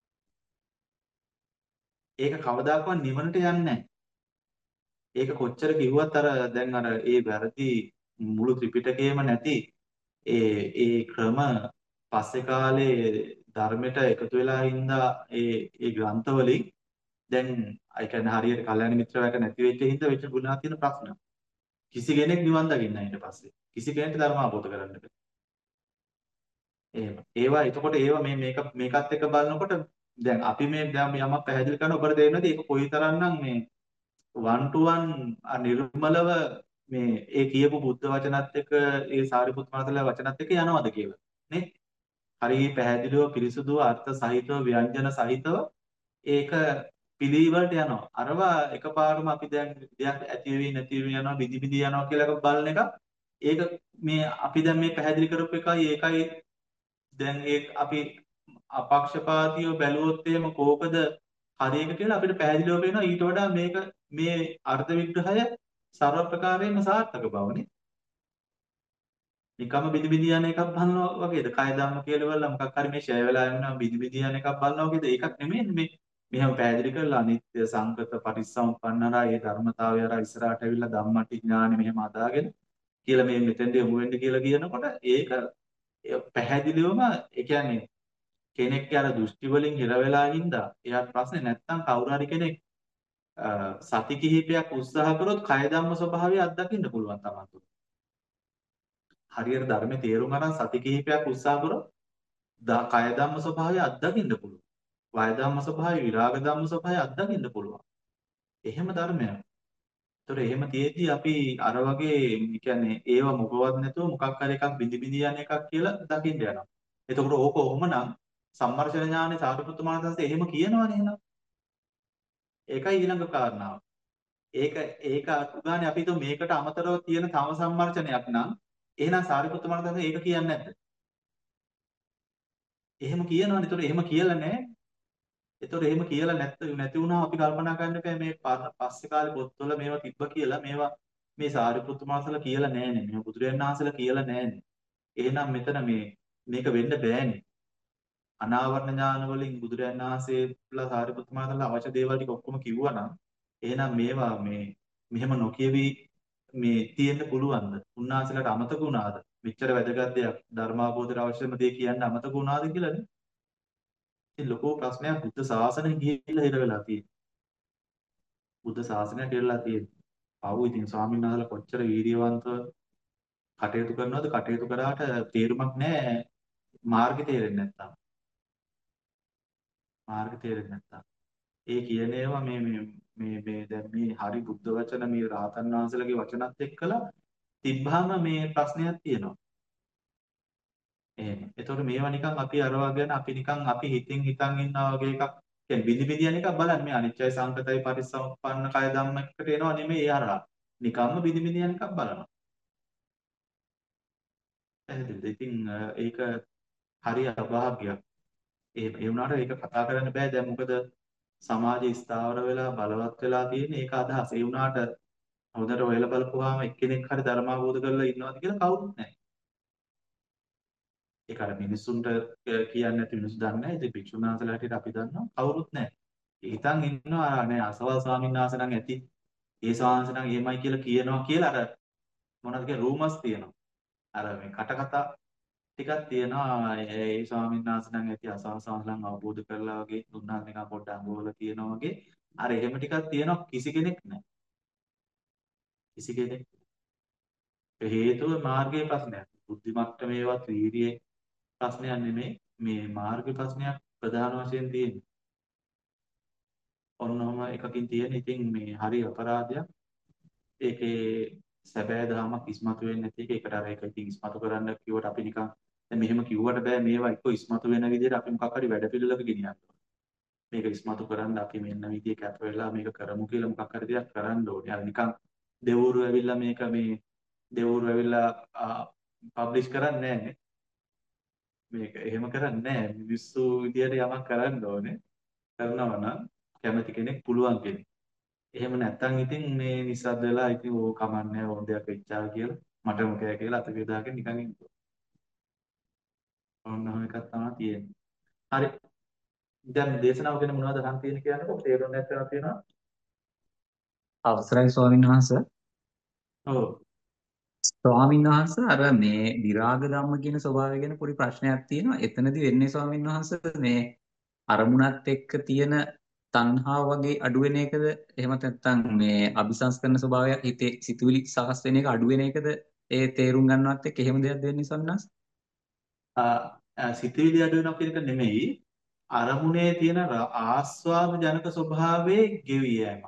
ඒක කවදාකවත් නිවනට යන්නේ නැහැ. ඒක කොච්චර කිව්වත් අර දැන් අර ඒ වැරදි මුළු ත්‍රිපිටකයේම නැති ඒ ඒ ක්‍රම පස්සේ කාලේ ධර්මයට එකතු වෙලා හින්දා ඒ ඒ ග්‍රන්ථවලින් දැන් ඒ කියන්නේ හරියට කල්යාණ මිත්‍රයෙක් නැති වෙච්ච හින්දා වෙච්ච ගුණා තියෙන ප්‍රශ්න. කිසි කෙනෙක් නිවන් දකින්නේ නැහැ ඊට පස්සේ. කිසි කෙනෙක් ධර්ම අවබෝධ කරගන්න බැහැ. එහෙම. ඒවා එතකොට ඒවා මේ මේක මේකත් එක්ක බලනකොට දැන් අපි මේ දැන් යමක් පැහැදිලි කරන ඔබට තේරෙනවද ඒක කොයිතරම්නම් මේ one to one නිර්මලව මේ ඒ කියපු බුද්ධ වචනත් එක්ක ඒ සාරිපුත් මහතලා වචනත් එක්ක යනවද කියලා නේ? හරි පැහැදිලිව පිරිසුදුව අර්ථ සහිතව ව්‍යංජන සහිතව ඒක පිළිවෙලට යනවා. අරවා එකපාරම අපි දැන් දෙයක් ඇති වෙවි නැති වෙවි යනවා බිදි බිදි යනවා කියලා බලන එක ඒක මේ අපි දැන් මේ පැහැදිලි කරපු එකයි ඒකයි දැන් ඒ අපි අපක්ෂපාතීව බැලුවොත් එහෙම කෝකද හරියක කියලා අපිට පැහැදිලිව පේනවා ඊට වඩා මේක මේ අර්ථ විග්‍රහය ਸਰව ප්‍රකාරයෙන්ම සාර්ථක බවනේ. නිකම්ම බිදි බිදි යන එකක් බලනවා වගේද? කය ධම්ම කියලා වල මොකක් හරි මේ ෂය වෙලා යනවා බිදි බිදි යන එකක් බලනවා වගේද? ඒකක් නෙමෙයි මේ මෙහෙම පැහැදිලි කරලා අනිත්‍ය සංකත පරිසම්පන්නරා ඒ ධර්මතාවය අර ඉස්සරහට ඇවිල්ලා ධම්මටි ඥානෙ මෙහෙම අදාගෙන කියලා මේ මෙතෙන්ද යමු වෙන්න කියලා කියනකොට ඒක පැහැදිලිවම ඒ කියන්නේ කෙනෙක් අර දෘෂ්ටි වලින් හිර වෙලා හින්දා එයාට ප්‍රශ්නේ නැත්තම් කවුරු හරි කෙනෙක් අ, සති කිහිපයක් උත්සාහ කරොත් කය ධම්ම ස්වභාවය අත්දකින්න පුළුවන් තමයි. හරියට ධර්මයේ තේරුම් අරන් සති කිහිපයක් උත්සාහ කරොත් දා- කය ධම්ම ස්වභාවය අත්දකින්න පුළුවන්. වය ධම්ම ස්වභාවය, විරාග ධම්ම ස්වභාවය අත්දකින්න පුළුවන්. එහෙම ධර්මයක්. ඒතර එහෙම තියෙද්දි අපි අර වගේ ඒ කියන්නේ ඒව මොකවත් නැතුව මොකක් හරි එකක් බිඳි බිඳි යන එකක් කියලා දකින්න යනවා. එතකොට ඕක ඔහොමනම් සම්මර්ෂණ ඥානේ සාරිපුත්ත මහරහතන්සේ එහෙම කියනවනේ එහෙනම්. ඒකයි ඊළඟ කාරණාව. ඒක ඒක උදාහරණයක් අපි හිතමු මේකට අමතරව තියෙන තව සම්මර්ෂණයක් නම් එහෙනම් සාරිපුත්ත මහරහතන්සේ ඒක කියන්නේ නැද්ද? එහෙම කියනවනේ. ඒතකොට එහෙම කියලා නැහැ. ඒතකොට එහෙම කියලා නැත්ත නැති වුණා අපි කල්පනා කරන්න එපා මේ පර- පස්සේ කාලේ පොත්වල මේවා තිබ්බ කියලා මේවා මේ සාරිපුත්තු මහසලා කියලා නැහැනේ. මේ බුදුරජාණන් වහන්සේලා කියලා නැහැනේ. එහෙනම් මෙතන මේ මේක වෙන්න බෑනේ. අනාවරණ ඥාන වලින් බුදුරජාණන් වහන්සේලා සාරිපුත්තු මහසලා අවශ්‍ය දේවල් ටික ඔක්කොම කිව්වනම් එහෙනම් මේවා මේ මෙහෙම නොකියවි මේ තියෙන්න පුළුවන්ද? උන්වහන්සේලාට අමතක වුණාද? මෙච්චර වැදගත් දෙයක් ධර්මාබෝධයට අවශ්‍යම දේ කියන්න අමතක වුණාද කියලානේ. ඉතින් ලොකු ප්‍රශ්නයක් බුද්ධ ශාසනය ගිහිල්ලා හිර වෙලා තියෙන්නේ. බුද්ධ ශාසනය කියලා තියෙන්නේ. පව් ඉතින් ස්වාමීන් වහන්සේලා කොච්චර වීර්යවන්තව කටයුතු කරනවද කටයුතු කරාට තේරුමක් නැහැ මාර්ගය තේරෙන්නේ නැත්තම්. මාර්ගය තේරෙන්නේ නැත්තම්. ඒ කියන ඒවා මේ මේ මේ මේ දැන් මේ හරි බුද්ධ වචන මේ රහතන් වහන්සේලාගේ වචනත් එක්කලා තිබ්බහම මේ ප්‍රශ්නයක් තියෙනවා. එහෙම. ඒතකොට මේවා නිකන් අපි අර වගේ අපි නිකන් අපි හිතින් හිතන් ඉන්නා වගේ එකක්. කියන්නේ බිඳි බිඳි යන එකක් බලන්න මේ අනිත්‍යයි සංකතයි පරිසම්පන්න කය ධම්මයකට එනවා නෙමෙයි ඒ හරහා. නිකම්ම බිඳි බිඳි යන එකක් බලනවා. පැහැදිලිද? ඉතින් අ, ඒක හරි අභාග්‍යයක්. ඒ ඒ වුණාට ඒක කතා කරන්න බෑ දැන් මොකද සමාජය ස්ථාවර වෙලා බලවත් වෙලා තියෙන ඒක අදහස. ඒ වුණාට හොඳට ඔයලා බලපුවාම එක්කෙනෙක් හරි ධර්ම අවබෝධ කරලා ඉන්නවද කියලා කවුරුත් නැහැ. ඒක අර මිනිස්සුන්ට අ, කියන්නේ නැති මිනිස්සු දන්නේ නැහැ. ඉතින් භික්ෂුන් වහන්සේලා හැටියට අපි දන්නවා කවුරුත් නැහැ. හිතන් ඉන්නවා නේ අසවල් ස්වාමීන් වහන්සේ නම් ඇති. ඒ ස්වාමීන් වහන්සේ නම් එහෙමයි කියලා කියනවා කියලා අර මොනවද කිය රූමර්ස් තියෙනවා. අර මේ කට කතා ටිකක් තියෙනවා. ඒ ඒ ස්වාමීන් වහන්සේ නම් ඇති අසවල් ස්වාමීන් වහන්සේ අවබෝධ කරලා වගේ දුන්නා නිකන් පොඩ්ඩක් අඟවලා තියෙනවා වගේ. අර එහෙම ටිකක් තියෙනවා කිසි කෙනෙක් නැහැ. කිසි කෙනෙක් හේතුව මාර්ගයේ ප්‍රශ්නයක්. බුද්ධි මට්ටමේවත් වීර්යයේ ප්‍රශ්නයක් නෙමෙයි. මේ මාර්ග ප්‍රශ්නයක් ප්‍රධාන වශයෙන් තියෙන්නේ. ඔන්නෝම එකකින් තියෙන. ඉතින් මේ හරි අපරාධයක්. ඒකේ සැබෑ දහමක් ඉස්මතු වෙන්නේ නැති එක. ඒකට අර ඒක ඉතින් ඉස්මතු කරන්න කිව්වට අපි නිකන් දැන් මෙහෙම කිව්වට බෑ මේවා එක්ක ඉස්මතු වෙන විදිහට අපි මොකක් හරි වැඩ පිළිවෙලක ගෙනියන්න ඕනේ. මේක ඉස්මතු කරන්න අපි මෙන්න විදිහේ කැප වෙලා මේක කරමු කියලා මොකක් හරි දෙයක් කරන්න ඕනේ. අර නිකන් දෙවුරු ඇවිල්ලා මේක මේ දෙවුරු ඇවිල්ලා පබ්ලිෂ් කරන්නේ නැහැ. මේක එහෙම කරන්නේ නැහැ. මිනිස්සු විදියට යමක් කරන්න ඕනේ. කරනවා නම් කැමති කෙනෙක් පුළුවන් කෙනෙක්. එහෙම නැත්තම් ඉතින් මේ නිස්සද්ද වෙලා ඉතින් ඕක කමන්නේ ඕන දෙයක් වෙච්චා කියලා මට මොකෑ කියලා අත බෙදාගෙන නිකන් ඉන්නවා. ඔන්නම එකක් තමයි තියෙන්නේ. හරි. දැන් දේශනාව ගැන මොනවද අහන් තියෙන්නේ කියන්නකො තේරුම් නැත්නම් තියෙනවා. අවසරයි ස්වාමීන් වහන්සේ. ඔව්. ස්වාමීන් වහන්සේ අර මේ විරාග ධම්ම කියන ස්වභාවය ගැන පොඩි ප්‍රශ්නයක් තියෙනවා. එතනදී වෙන්නේ ස්වාමීන් වහන්සේ මේ අරමුණත් එක්ක තියෙන තණ්හාව වගේ අඩු වෙන එකද එහෙමත් නැත්නම් මේ අபிසංස්කරණ ස්වභාවය හිතේ සිතුවිලි සකස් වෙන එක අඩු වෙන එකද ඒ තේරුම් ගන්නවත් එක්ක එහෙම දෙයක් වෙන්නේ ස්වාමීන් වහන්සේ? සිතිවිලි අඩු වෙනවා කියන එක නෙමෙයි අරමුණේ තියෙන ර- ආස්වාද ජනක ස්වභාවයේ ගෙවි යෑම.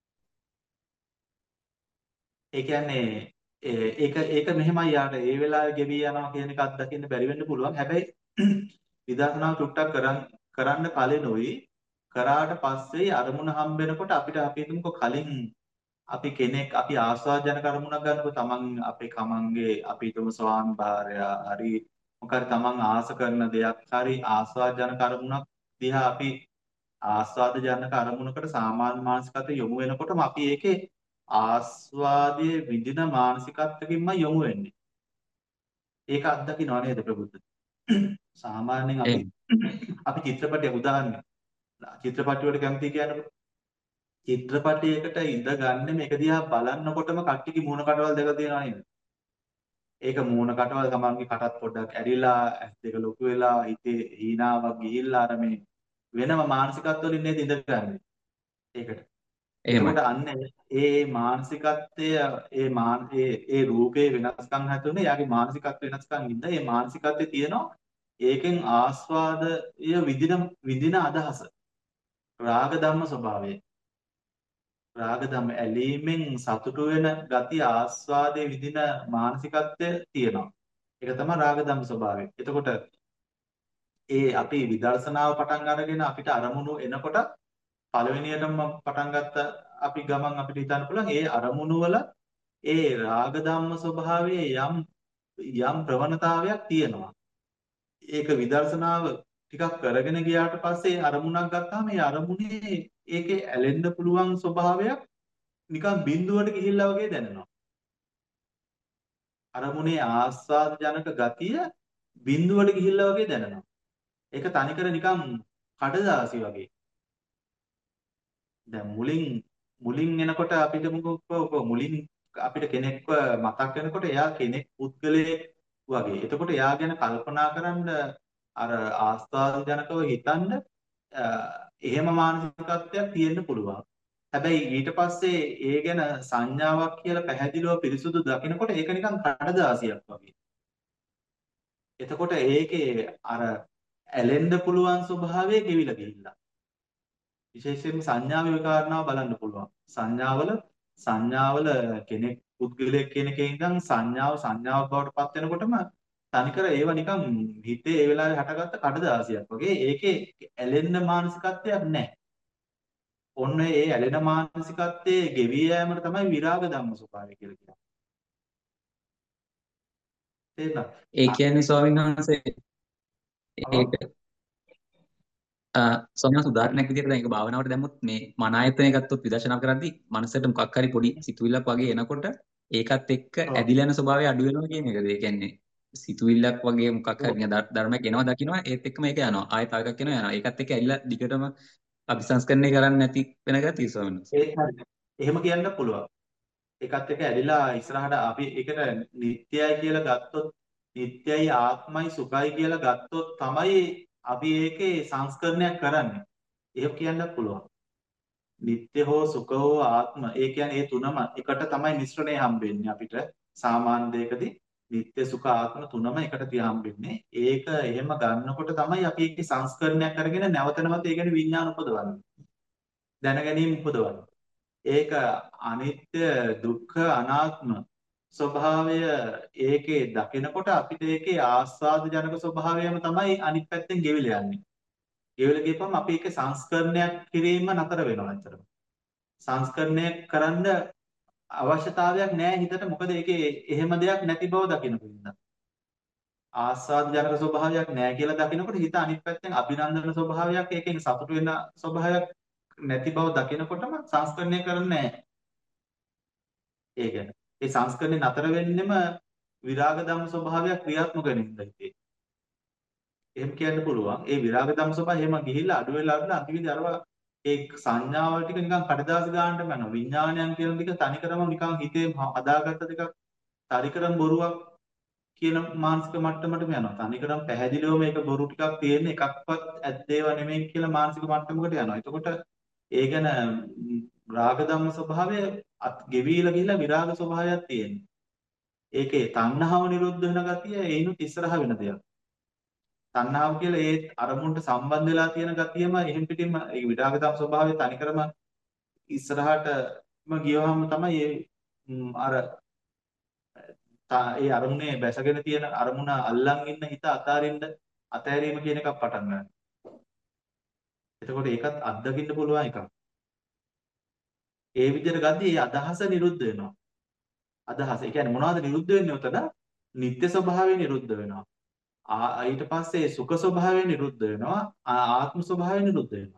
ඒ කියන්නේ ඒ- ඒක ඒක මෙහෙමයි යාට ඒ වෙලාවේ ගෙවි යනවා කියන එක අත්දකින්න බැරි වෙන්න පුළුවන්. හැබැයි විදර්ශනා චුට්ටක් කරන් කරන්න කලිනුයි කරාට පස්සේ අරමුණ හම්බෙනකොට අපිට අපි හිතමුකෝ කලින් අපි කෙනෙක් අපි ආස්වාදජනක අරමුණක් ගන්නකො තමන් අපේ කමංගේ අපි හිතමු ස්වාමි භාර්යා හරි මොකද තමන් ආස කරන දෙයක් හරි ආස්වාදජනක අරමුණක් දිහා අපි ආස්වාදජනක අරමුණකට සාමාන්‍ය මානසිකත්වයට යොමු වෙනකොටම අපි ඒකේ ආස්වාදයේ විඳින මානසිකත්වකින්ම යොමු වෙන්නේ. ඒක අත්දකින්නව නේද ප්‍රබුද්ධ? සාමාන්‍යයෙන් අපි අපි චිත්‍රපටයක් උදාහරණයක් චිත්‍රපටි වලට කැමති කියන්නේ චිත්‍රපටයකට ඉඳ ගන්න මේක දිහා බලන්නකොටම කට්ටියගේ මූණ කටවල් දෙක තියෙනවා නේද? ඒක මූණ කටවල් තමන්ගේ කටත් පොඩ්ඩක් ඇරිලා ඇස් දෙක ලොකු වෙලා හිතේ හීනාවක් ගිහිල්ලා අර මේ වෙනම මානසිකත්වවලින් නේද ඉඳගන්නේ. ඒකට. එතකොට අන්න ඒ මානසිකත්වය ඒ මාන ඒ ඒ රූපේ වෙනස්කම් හැදුනේ යාගේ මානසිකත්ව වෙනස්කම් ඉඳ ඒ මානසිකත්වයේ තියෙනවා ඒකෙන් ආස්වාදය විඳින විඳින අදහස රාග ධම්ම ස්වභාවය. රාග ධම්ම ඇලීමෙන් සතුටු වෙන ගතිය ආස්වාදයේ විඳින මානසිකත්වය තියෙනවා. ඒක තමයි රාග ධම්ම ස්වභාවය. එතකොට ඒ අපි විදර්ශනාව පටන් අරගෙන අපිට අරමුණු එනකොට පළවෙනියටම පටන් ගත්ත අපි ගමන් අපිට හිතන්න පුළුවන් ඒ අරමුණු වල ඒ රාග ධම්ම ස්වභාවයේ යම් යම් ප්‍රවණතාවයක් තියෙනවා. ඒක විදර්ශනාව ටිකක් කරගෙන ගියාට පස්සේ අරමුණක් ගත්තාම ඒ අරමුණේ ඒකේ ඇලෙන්න පුළුවන් ස්වභාවයක් නිකන් බිඳුවට ගිහිල්ලා වගේ දැනෙනවා. අරමුණේ ආස්වාද ජනක ගතිය බිඳුවට ගිහිල්ලා වගේ දැනෙනවා. ඒක තනිකර නිකන් කඩදාසි වගේ. දැන් මුලින් මුලින් එනකොට අපිට මොකෝ මුලින් අපිට කෙනෙක්ව මතක් වෙනකොට එයා කෙනෙක් පුද්ගලයෙක් වගේ. එතකොට එයා ගැන කල්පනා කරන්න අර ආස්වාද ජනකව හිතන්න එහෙම මානසිකත්වයක් තියෙන්න පුළුවන්. හැබැයි ඊට පස්සේ ඒ ගැන සංඥාවක් කියලා පැහැදිලිව පිරිසුදු දකිනකොට ඒක නිකන් කඩදාසියක් වගේ. එතකොට ඒකේ අර ඇලෙන්න පුළුවන් ස්වභාවය ගෙවිලා ගිහිල්ලා. විශේෂයෙන්ම සංඥාවේ කාරණාව බලන්න පුළුවන්. සංඥාවල සංඥාවල කෙනෙක් පුද්ගලයෙක් කියන එකේ ඉඳන් සංඥාව සංඥාවක් බවට පත් වෙනකොටම තනිකර ඒව නිකන් හිතේ ඒ වෙලාවේ හටගත්ත කඩදාසියක් වගේ. ඒකේ ඇලෙන්න මානසිකත්වයක් නැහැ. ඔන්න ඒ ඇලෙන මානසිකත්වයේ ගෙවී යෑමට තමයි විරාග ධම්ම ස්වභාවය කියලා කියන්නේ. තේරුණාද? ඒ කියන්නේ ස්වාමීන් වහන්සේ ඒක සොම්නස් උදාහරණයක් විදිහට දැන් ඒක භාවනාවට දැම්මොත් මේ මන ආයතනය ගත්තොත් විදර්ශනා කරද්දී මනසට මොකක් හරි පොඩි සිතුවිල්ලක් වගේ එනකොට ඒකත් එක්ක ඇදිලා යන ස්වභාවය අඩු වෙනවා කියන එකද? ඒ කියන්නේ සිතුවිල්ලක් වගේ මොකක් හරි නිකන් ධර්මයක් එනවා දකින්නවා ඒත් එක්කම ඒක යනවා. ආයෙත් තව එකක් එනවා යනවා. ඒකත් එක්ක ඇදිලා දිගටම අபிසංස්කරණය කරන්නේ නැති වෙන ගතිය ස්වාමීන් වහන්සේ. ඒක හරියට. එහෙම කියන්න පුළුවන්. ඒකත් එක්ක ඇලිලා ඉස්සරහට අපි ඒකට නිට්ටයයි කියලා ගත්තොත් නිට්ටයයි ආත්මයි සුඛයි කියලා ගත්තොත් තමයි අපි ඒකේ සංස්කරණයක් කරන්නේ. එහෙම කියන්න පුළුවන්. නිට්ටය හෝ සුඛ හෝ ආත්ම ඒ කියන්නේ ඒ තුනම එකට තමයි මිශ්‍රණය හම්බෙන්නේ අපිට සාමාන්‍ය දෙයකදී නිට්ටය සුඛ ආත්ම තුනම එකට තිය හම්බෙන්නේ. ඒක එහෙම ගන්නකොට තමයි අපි ඒකේ සංස්කරණයක් කරගෙන නැවත නැවත ඒ කියන්නේ විඥාන උපදවන්නේ. දැන ගැනීම උපදවන්නේ. ඒක අනිත්‍ය දුක්ඛ අනාත්ම ස්වභාවය ඒකේ දකිනකොට අපිට ඒකේ ආස්වාද ජනක ස්වභාවයම තමයි අනිත් පැත්තෙන් ගෙවිලා යන්නේ. ගෙවිලා ගියපම අපි ඒකේ සංස්කරණයක් කිරීම නතර වෙනවා අතරම. සංස්කරණය කරන්න අවශ්‍යතාවයක් නැහැ හිතට. මොකද ඒකේ එහෙම දෙයක් නැති බව දකිනකොට. ආස්වාද ජනක ස්වභාවයක් නැහැ කියලා දකිනකොට හිත අනිත් පැත්තෙන් අභිනන්දන ස්වභාවයක් ඒකෙන් සතුට වෙන ස්වභාවයක් නැති බව දකිනකොටම සංස්කරණය කරන්නේ නැහැ. ඒ කියන්නේ ඒ සංස්කරණය නතර වෙන්නෙම විරාග ධම්ම ස්වභාවයක් ක්‍රියාත්මක වෙන හින්දා හිතේ. එහෙම කියන්න පුළුවන්. ඒ විරාග ධම්ම ස්වභාවය එහෙම ගිහිල්ලා අඩු වෙලා අඩු වෙලා අන්තිමේදී අරවා ඒ සංඥාවල් ටික නිකන් කඩදාසි ගන්නටම යනවා. විඥානයන් කියන ටික තනිකරම නිකන් හිතේ හදාගත්ත දෙකක් තනිකරම බොරුවක් කියන මානසික මට්ටමටම යනවා. තනිකරම පැහැදිලිව මේක බොරු ටිකක් තියෙන එකක්වත් ඇත්තේව නෙමෙයි කියලා මානසික මට්ටමකට යනවා. එතකොට ඒ ගැන රාග ධම්ම ස්වභාවය ගෙවිලා ගිහිල්ලා විරාග ස්වභාවයක් තියෙනවා. ඒකේ තණ්හාව නිරුද්ධ වෙන ගතිය ඒනුත් ඉස්සරහ වෙන දෙයක්. තණ්හාව කියලා ඒ අරමුණට සම්බන්ධ වෙලා තියෙන ගතියම එහෙන් පිටින්ම ඒ විරාග ධම්ම ස්වභාවය තනිකරම ඉස්සරහටම ගියවම තමයි ඒ අර ඒ අරමුණේ බැසගෙන තියෙන අරමුණ අල්ලන් ඉන්න හිත අතාරින්න අතෑරීම කියන එකක් පටන් ගන්නවා. එතකොට ඒකත් අත්දකින්න පුළුවන් එකක්. ඒ විදිහට ගද්දී ඒ අදහස නිරුද්ධ වෙනවා. අදහස. ඒ කියන්නේ මොනවද නිරුද්ධ වෙන්නේ උතන? නිත්‍ය ස්වභාවය නිරුද්ධ වෙනවා. ආ ඊට පස්සේ සුඛ ස්වභාවය නිරුද්ධ වෙනවා. ආත්ම ස්වභාවය නිරුද්ධ වෙනවා.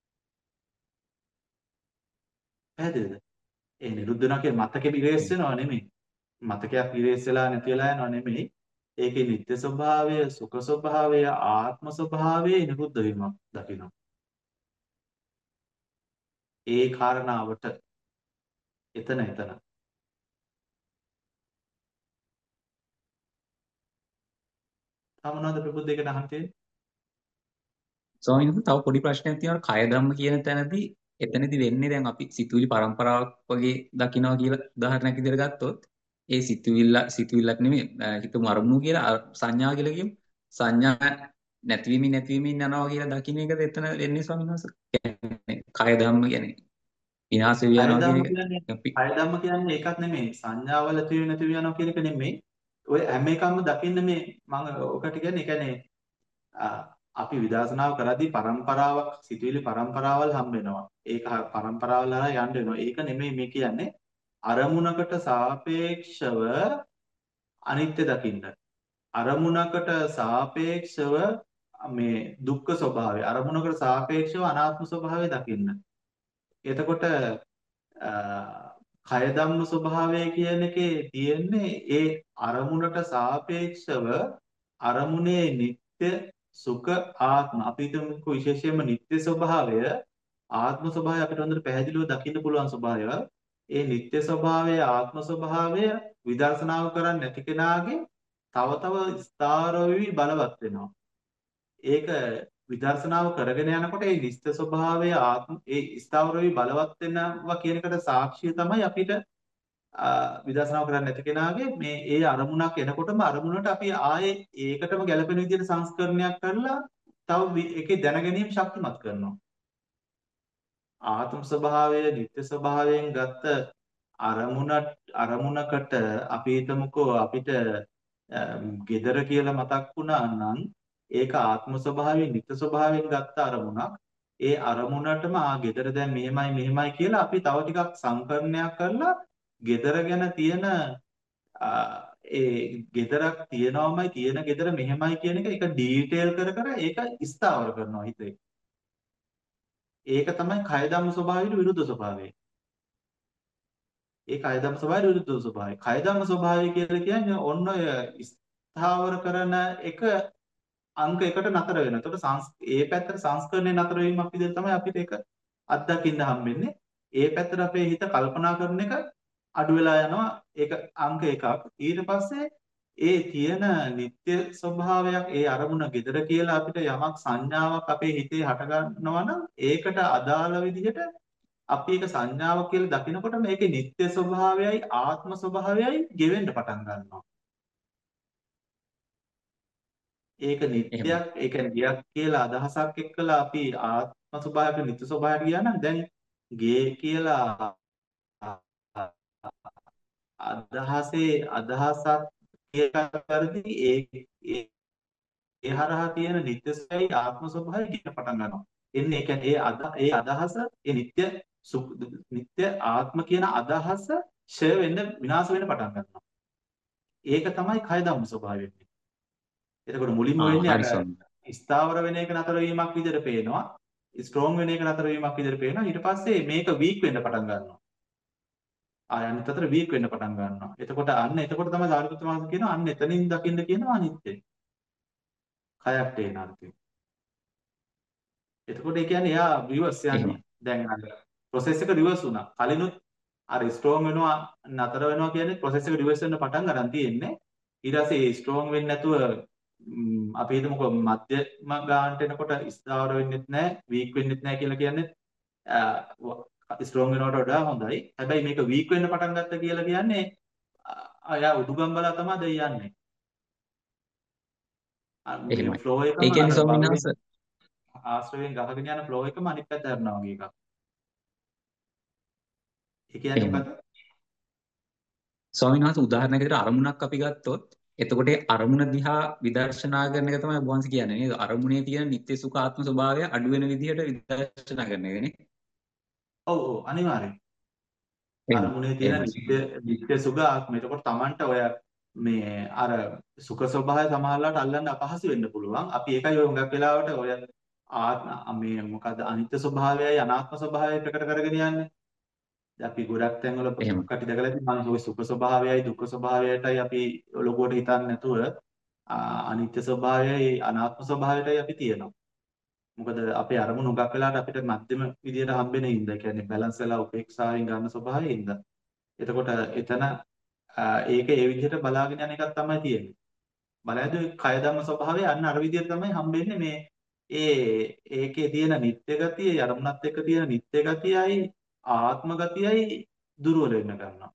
පැහැදිලිද? ඒ නිරුද්ධ වෙනවා කියන්නේ මතකෙ ඉරේස් වෙනවා නෙමෙයි. මතකයක් ඉරේස් වෙලා නැති වෙලා යනවා නෙමෙයි. ඒකේ නිත්‍ය ස්වභාවය, සුඛ ස්වභාවය, ආත්ම ස්වභාවය නිරුද්ධ වීමක් දකිනවා. ඒ කාරණාවට එතන එතන තමනවාද ප්‍රබුද්ධ දෙකට අහන්න තියෙන්නේ. ස්වාමීන් වහන්සේ තව පොඩි ප්‍රශ්නයක් තියෙනවා. කය ධම්ම කියන තැනදී එතනදී වෙන්නේ දැන් අපි සිතුවිලි පරම්පරාවක් වගේ දකිනවා කියලා උදාහරණයක් විදිහට ගත්තොත් ඒ සිතුවිල්ල සිතුවිල්ලක් නෙමෙයි හිතමු අරමුණු කියලා සංඥා කියලා කියමු. සංඥා නැතිවීම නැතිවීම යනවා කියලා දකින්න එකද එතන වෙන්නේ ස්වාමීන් වහන්සේ. කියන්නේ කය ධම්ම කියන්නේ විනාශ වෙවි කය යනවා කියන ධම්ම එක කියන්නේ අපි කය ධම්ම කියන්නේ ඒකක් නෙමෙයි. සංඥාවල තියෙන නැති යනවා කියන එක නෙමෙයි. ඔය හැම එකක්ම දකින්න මේ මම ඔකට කියන්නේ ඒ කියන්නේ ආ, අපි විදර්ශනාව කරද්දී પરම්පරාවක් සිතුවිලි પરම්පරාවල් හම්බ වෙනවා. ඒක හ- પરම්පරාවල් හරහා යන්න වෙනවා. ඒක නෙමෙයි මේ කියන්නේ අරමුණකට සාපේක්ෂව අනිත්‍ය දකින්න. අරමුණකට සාපේක්ෂව මේ දුක්ඛ ස්වභාවය, අරමුණකට සාපේක්ෂව අනාත්ම ස්වභාවය දකින්න. එතකොට අ, කය ධම්ම ස්වභාවය කියන එකේ තියෙන්නේ ඒ අරමුණට සාපේක්ෂව අරමුණේ නিত্য සුඛ ආත්ම අපි හිතමුකෝ විශේෂයෙන්ම නিত্য ස්වභාවය ආත්ම ස්වභාවය අපිට හොඳට පැහැදිලිව දකින්න පුළුවන් ස්වභාවය. ඒ නিত্য ස්වභාවය ආත්ම ස්වභාවය විදර්ශනාව කරන්නේ නැති කෙනාගේ තව තව ස්ථාර වෙවි බලවත් වෙනවා. ඒක විදර්ශනාව කරගෙන යනකොට ඒ නිත්‍ය ස්වභාවය ආත්ම ඒ ස්ථාවර වෙවි බලවත් වෙනවා කියන එකට සාක්ෂිය තමයි අපිට ආ, විදර්ශනාව කරන්නේ නැති කෙනාගේ මේ ඒ අරමුණක් එනකොටම අරමුණට අපි ආයේ ඒකටම ගැළපෙන විදිහට සංස්කරණයක් කරලා තව වි- ඒකේ දැනගැනීම ශක්තිමත් කරනවා. ආත්ම ස්වභාවය නිත්‍ය ස්වභාවයෙන් ගත්ත අරමුණට අරමුණකට අපි හිතමුකෝ අපිට අම්, gedara කියලා මතක් වුණා නම් ඒක ආත්ම ස්වභාවයෙන් නිත්‍ය ස්වභාවයෙන් ගත්ත අරමුණක්. ඒ අරමුණටම ආ gedara දැන් මෙහෙමයි මෙහෙමයි කියලා අපි තව ටිකක් සංකරණයක් කරලා gedara ගැන තියෙන ආ, ඒ gedarak තියෙනවමයි තියෙන gedara මෙහෙමයි කියන එක ඒක ඩීටේල් කර කර ඒක ස්ථාවර කරනවා හිතේ. ඒක තමයි කය ධම්ම ස්වභාවයට විරුද්ධ ස්වභාවය. ඒ කය ධම්ම ස්වභාවයට විරුද්ධ ස්වභාවය. කය ධම්ම ස්වභාවය කියලා කියන්නේ ඔන්න ඔය ස්ථාවර කරන එක අංක එකට නතර වෙනවා. එතකොට සංස් ඒ පැත්තට සංස්කරණය නතර වීමක් විදිහට තමයි අපිට ඒක අත්දකින්න හම්බෙන්නේ. ඒ පැත්තට අපේ හිත කල්පනා කරන එක අඩු වෙලා යනවා. ඒක අංක එකක්. ඊට පස්සේ ඒ තියෙන නিত্য ස්වභාවයක් ඒ අරමුණ gedara කියලා අපිට යමක් සංඥාවක් අපේ හිතේ හට ගන්නවා නම් ඒකට අදාළ විදිහට අපි ඒක සංඥාවක් කියලා දකිනකොට මේකේ නিত্য ස්වභාවයයි ආත්ම ස්වභාවයයි ගෙවෙන්න පටන් ගන්නවා. ඒක එහෙමයි. නිට්ටයක් ඒ කියන්නේ ගයක් කියලා අදහසක් එක්කලා අපි ආත්ම ස්වභාවයට නිත්‍ය ස්වභාවයට ගියා නම් දැන් ගේ කියලා අදහසේ අදහසක් කියලා කරදී ඒ ඒ ඒ හරහා තියෙන නිත්‍ය ස්වභාවය ආත්ම ස්වභාවය කියන පටන් ගන්නවා. එන්නේ ඒ කියන්නේ ඒ අද ඒ අදහස ඒ නිත්‍ය සුඛ නිත්‍ය ආත්ම කියන අදහස ෂය වෙන්න විනාශ වෙන්න පටන් ගන්නවා. ඒක තමයි කය ධම්ම ස්වභාවය වෙන්නේ. එතකොට මුලින්ම ආ වෙන්නේ අර හරි ස්වාමීනි. ස්ථාවර වෙන එක නතර වීමක් විදිහට පේනවා. ස්ට්‍රෝං වෙන එක නතර වීමක් විදිහට පේනවා. ඊට පස්සේ මේක වීක් වෙන්න පටන් ගන්නවා. ආය අනිත් අතට වීක් වෙන්න පටන් ගන්නවා. එතකොට අන්න එතකොට තමයි සාරිපුත්‍ර මහත්තයා කියනවා අන්න එතනින් දකින්න කියනවා අනිත්‍ය. කයක් තේන අර්ථය. එතකොට ඒ කියන්නේ එයා රිවර්ස් යන්නේ. එහෙමයි. දැන් අර ප්‍රොසෙස් එක රිවර්ස් වුණා. කලිනුත් අර ස්ට්‍රෝං වෙනවා නතර වෙනවා කියන්නේ ප්‍රොසෙස් එක රිවර්ස් වෙන්න පටන් ගන්න තියෙන්නේ. ඊට පස්සේ ස්ට්‍රෝං වෙන්නේ නැතුව ම්, අපි හිතමුකෝ මධ්‍යම ගානට එනකොට ස්ථාවර වෙන්නෙත් නැහැ, වීක් වෙන්නෙත් නැහැ කියලා කියන්නේ ස්ට්‍රෝං වෙනවට වඩා හොඳයි. හැබැයි මේක වීක් වෙන්න පටන් ගත්ත කියලා කියන්නේ අයා උඩුගම් බලා තමයි දැන් යන්නේ. අ, මේ එහෙමයි. ෆ්ලෝ ඒ එකම අර කියන්නේ ස්වාමීන් බලවෙන් වහන්සේ ආශ්‍රවයෙන් ගහගෙන යන ෆ්ලෝ එකම අනිත් පැත්ත හැරෙනවා වගේ එකක්. ඒ කියන්නේ එහෙමයි. මොකද? ස්වාමීන් වහන්සේ උදාහරණයකට අරමුණක් අපි ගත්තොත් එතකොට ඒ අරමුණ දිහා විදර්ශනා කරන එක තමයි ඔබ වහන්සේ කියන්නේ නේද? අරමුණේ තියෙන නිත්‍ය සුඛ ආත්ම ස්වභාවය අඩු වෙන විදිහට විදර්ශනා කරන එක නේ. ඔව් ඔව් අනිවාර්යෙන්. එහෙමයි. අරමුණේ තියෙන එහෙමයි. නිත්‍ය නිත්‍ය සුඛ ආත්ම. එතකොට Tamanට ඔය මේ අර සුඛ ස්වභාවය සමහරලාට අල්ලන්න අපහසු වෙන්න පුළුවන්. අපි ඒකයි ඔය හුඟක් වෙලාවට ඔය ආත්ම මේ මොකද්ද අනිත්‍ය ස්වභාවයයි අනාත්ම ස්වභාවයයි ප්‍රකට කරගෙන යන්නේ. දැන් අපි ගොඩක් තැන්වල එහෙමයි. කටි දැකලා ඉතින් මම ඔය සුඛ ස්වභාවයයි දුක්ඛ ස්වභාවයටයි අපි ලොකුවට හිතන්නේ නැතුව ආ, අනිත්‍ය ස්වභාවයයි අනාත්ම ස්වභාවයටයි අපි තියෙනවා. මොකද අපේ අරමුණු හුඟක් වෙලාවට අපිට මධ්‍යම විදියට හම්බෙන හින්දා කියන්නේ බැලන්ස් වෙලා උපේක්ෂාවෙන් ගන්න ස්වභාවයෙන් හින්දා. එතකොට එතන ආ, ඒක ඒ විදිහට බලාගෙන යන එකක් තමයි තියෙන්නේ. බලද්දී කය ධම්ම ස්වභාවය අන්න අර විදිහට තමයි හම්බෙන්නේ මේ ඒ ඒකේ තියෙන නිත්‍ය ගතිය අරමුණත් එක්ක තියෙන නිත්‍ය ගතියයි ආත්ම ගතියයි දුර්වල වෙන්න ගන්නවා.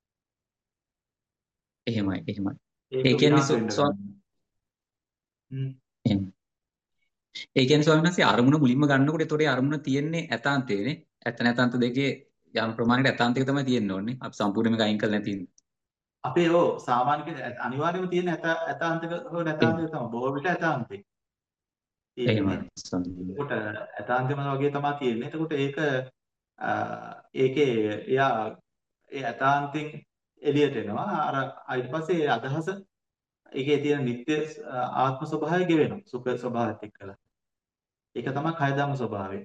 එහෙමයි. එහෙමයි. ඒක ඒ කියන්නේ විනාශ ස්ව- වෙන්න ස්ව- ගන්නවා. හ්ම්. එහෙමයි. ඒ කියන්නේ ස්වාමීන් වහන්සේ අරමුණ මුලින්ම ගන්නකොට ඒතොරේ අරමුණ තියෙන්නේ ඇතාන්තේනේ. ඇත නැතාන්ත දෙකේ යම් ප්‍රමාණයකට ඇතාන්තික තමයි තියෙන්න ඕනේ. අපි සම්පූර්ණයෙන්ම අයින් කරලා නැති ඉන්න. අපේ ඕ සාමාන්‍ය කෙනෙක් අනිවාර්යයෙන්ම තියෙන ඇත ඇතාන්තික හෝ නැතාන්තික තමයි. බොහෝ විට ඇතාන්තික තියෙන්නේ. එහෙමයි ස්වාමීනි. එතකොට ඇතාන්තිකම වගේ තමයි තියෙන්නේ. එතකොට ඒක අ, ඒකේ එයා ඒ ඇතාන්තින් එළියට එනවා. අර ඊට පස්සේ ඒ අදහස ඒකේ තියෙන නිත්‍ය ආත්ම ස්වභාවය ගෙවෙනවා. සුඛ ස්වභාවයත් එක්කලා. ඒක තමයි කය ධම්ම ස්වභාවය.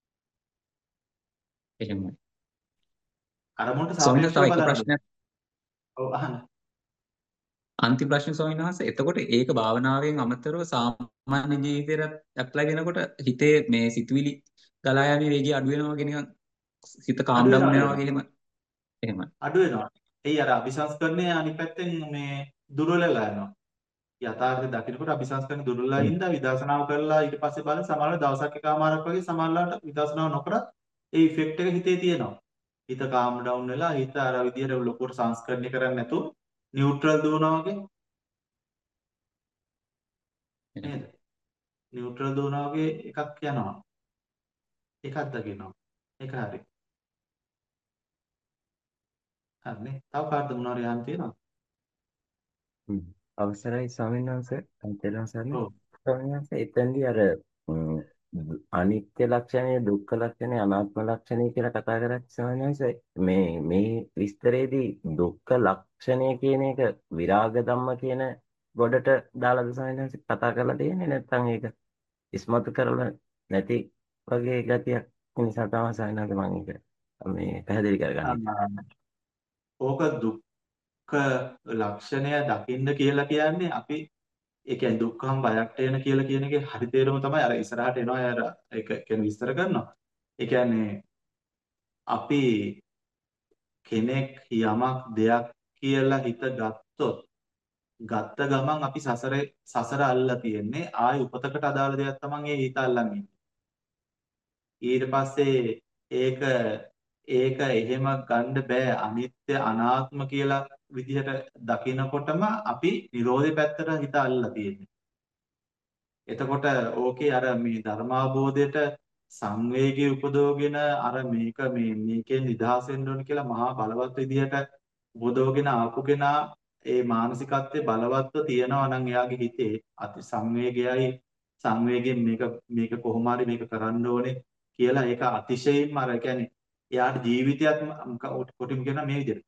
එහෙමයි. අරමුණට ස්වාමීනි සාපේක්ෂව තව එක බලන්න. ප්‍රශ්නයක් ඔව් අහන්න. අන්තිම ප්‍රශ්නේ ස්වාමීන් වහන්සේ. එතකොට ඒක භාවනාවෙන් අමතරව සාමාන්‍ය ජීවිතේට ඇප්ලයි වෙනකොට හිතේ මේ සිතුවිලි ගලා යෑමේ වේගය අඩු වෙනවා වගේ නිකන් හිත කාම් අඩු ඩවුන් වෙනවා අඩු වෙනවා වෙනවා. වගේ එහෙම එහෙමයි. අඩු වෙනවා. එයි අර අபிසංස්කරණය අනිත් පැත්තෙන් මේ දුර්වලලා යනවා. යථාර්ථය දකිනකොට අபிසංස්කරණය දුර්වලලා එහෙම. ඉඳලා විදර්ශනාව කරලා ඊට පස්සේ බලන සමහරවල් දවසක් එකමාරක් වගේ සමහරවල්ලාට විදර්ශනාව නොකරත් ඒ ඉෆෙක්ට් එක හිතේ තියෙනවා. හිත කාම් ඩවුන් වෙලා හිත අර විදියට ලොකුට සංස්කරණය කරන්නේ නැතුව නියුට්‍රල් දුවනවා වගේ එහෙම. නේද? නියුට්‍රල් දුවනවා වගේ එකක් යනවා. ඒකක් දකිනවා. ඒක හරි. හරිනේ. තව කාටද මොනවාරි යන්න තියෙනවද? හ්ම්. අවසරයි ස්වාමීන් වහන්සේ. අන්තේලා සරණයි. ඔව්. ස්වාමීන් වහන්සේ එතෙන්දී අර ම්, දු- අනිත්‍ය ලක්ෂණය, දුක්ඛ ලක්ෂණය, අනාත්ම ලක්ෂණය කියලා කතා කරත් ස්වාමීන් වහන්සේ මේ මේ විස්තරයේදී දුක්ඛ ලක්ෂණය කියන එක විරාග ධම්ම කියන ගොඩට දාලාද ස්වාමීන් වහන්සේ කතා කරලා තියෙන්නේ නැත්නම් ඒක ඉස්මතු කරලා නැති වගේ ගතියක් නිසා තමයි ස්වාමීන් වහන්සේ මම ඒක මේ පැහැදිලි කරගන්නේ. අන්න. ඕක දුක්ඛ ලක්ෂණය දකින්න කියලා කියන්නේ අපි ඒ කියන්නේ දුක්ඛම් බයක් එන කියලා කියන එකේ හරි තේරුම තමයි අර ඉස්සරහට එනවා අර ඒක කියන්නේ විස්තර කරනවා. ඒ කියන්නේ අපි කෙනෙක් යමක් දෙයක් කියලා හිත ගත්තොත් ගත්ත ගමන් අපි සසරේ සසර අල්ලලා තියෙන්නේ ආයි උපතකට අදාළ දෙයක් තමයි ඒ හිත අල්ලන් ඉන්නේ. ඊට පස්සේ ඒක ඒක එහෙම ගන්න බෑ අනිත්‍ය අනාත්ම කියලා විදිහට දකිනකොටම අපි Nirodhe පැත්තට හිත අල්ලලා තියෙන්නේ. එතකොට ඕකේ අර මේ ධර්මාබෝධයට සංවේගී උපදවගෙන අර මේක මේ මේකෙන් නිදහස් වෙන්න ඕන කියලා මහා බලවත් විදිහට උපදවගෙන ආපු කෙනා ඒ මානසිකත්වයේ බලවත්ව තියනවා නම් එයාගේ හිතේ අති සංවේගයයි සංවේගයෙන් මේක මේක කොහොම හරි මේක කරන්න ඕනේ කියලා ඒක අතිශයින්ම අර කියන්නේ එයාට ජීවිතයක් කොටිම කියන මේ විදිහට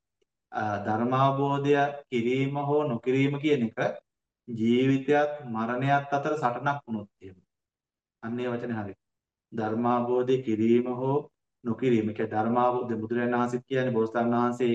ධර්මාබෝධය කිරීම හෝ නොකිරීම කියන එක ජීවිතයත් මරණයත් අතර සටනක් වුණොත් එහෙම. අන්න ඒ වචනේ හරියි. ධර්මාබෝධය කිරීම හෝ නොකිරීම. ඒක ධර්මාබෝධ බුදුරජාණන් වහන්සේ කියන්නේ බෝසතාණන් වහන්සේ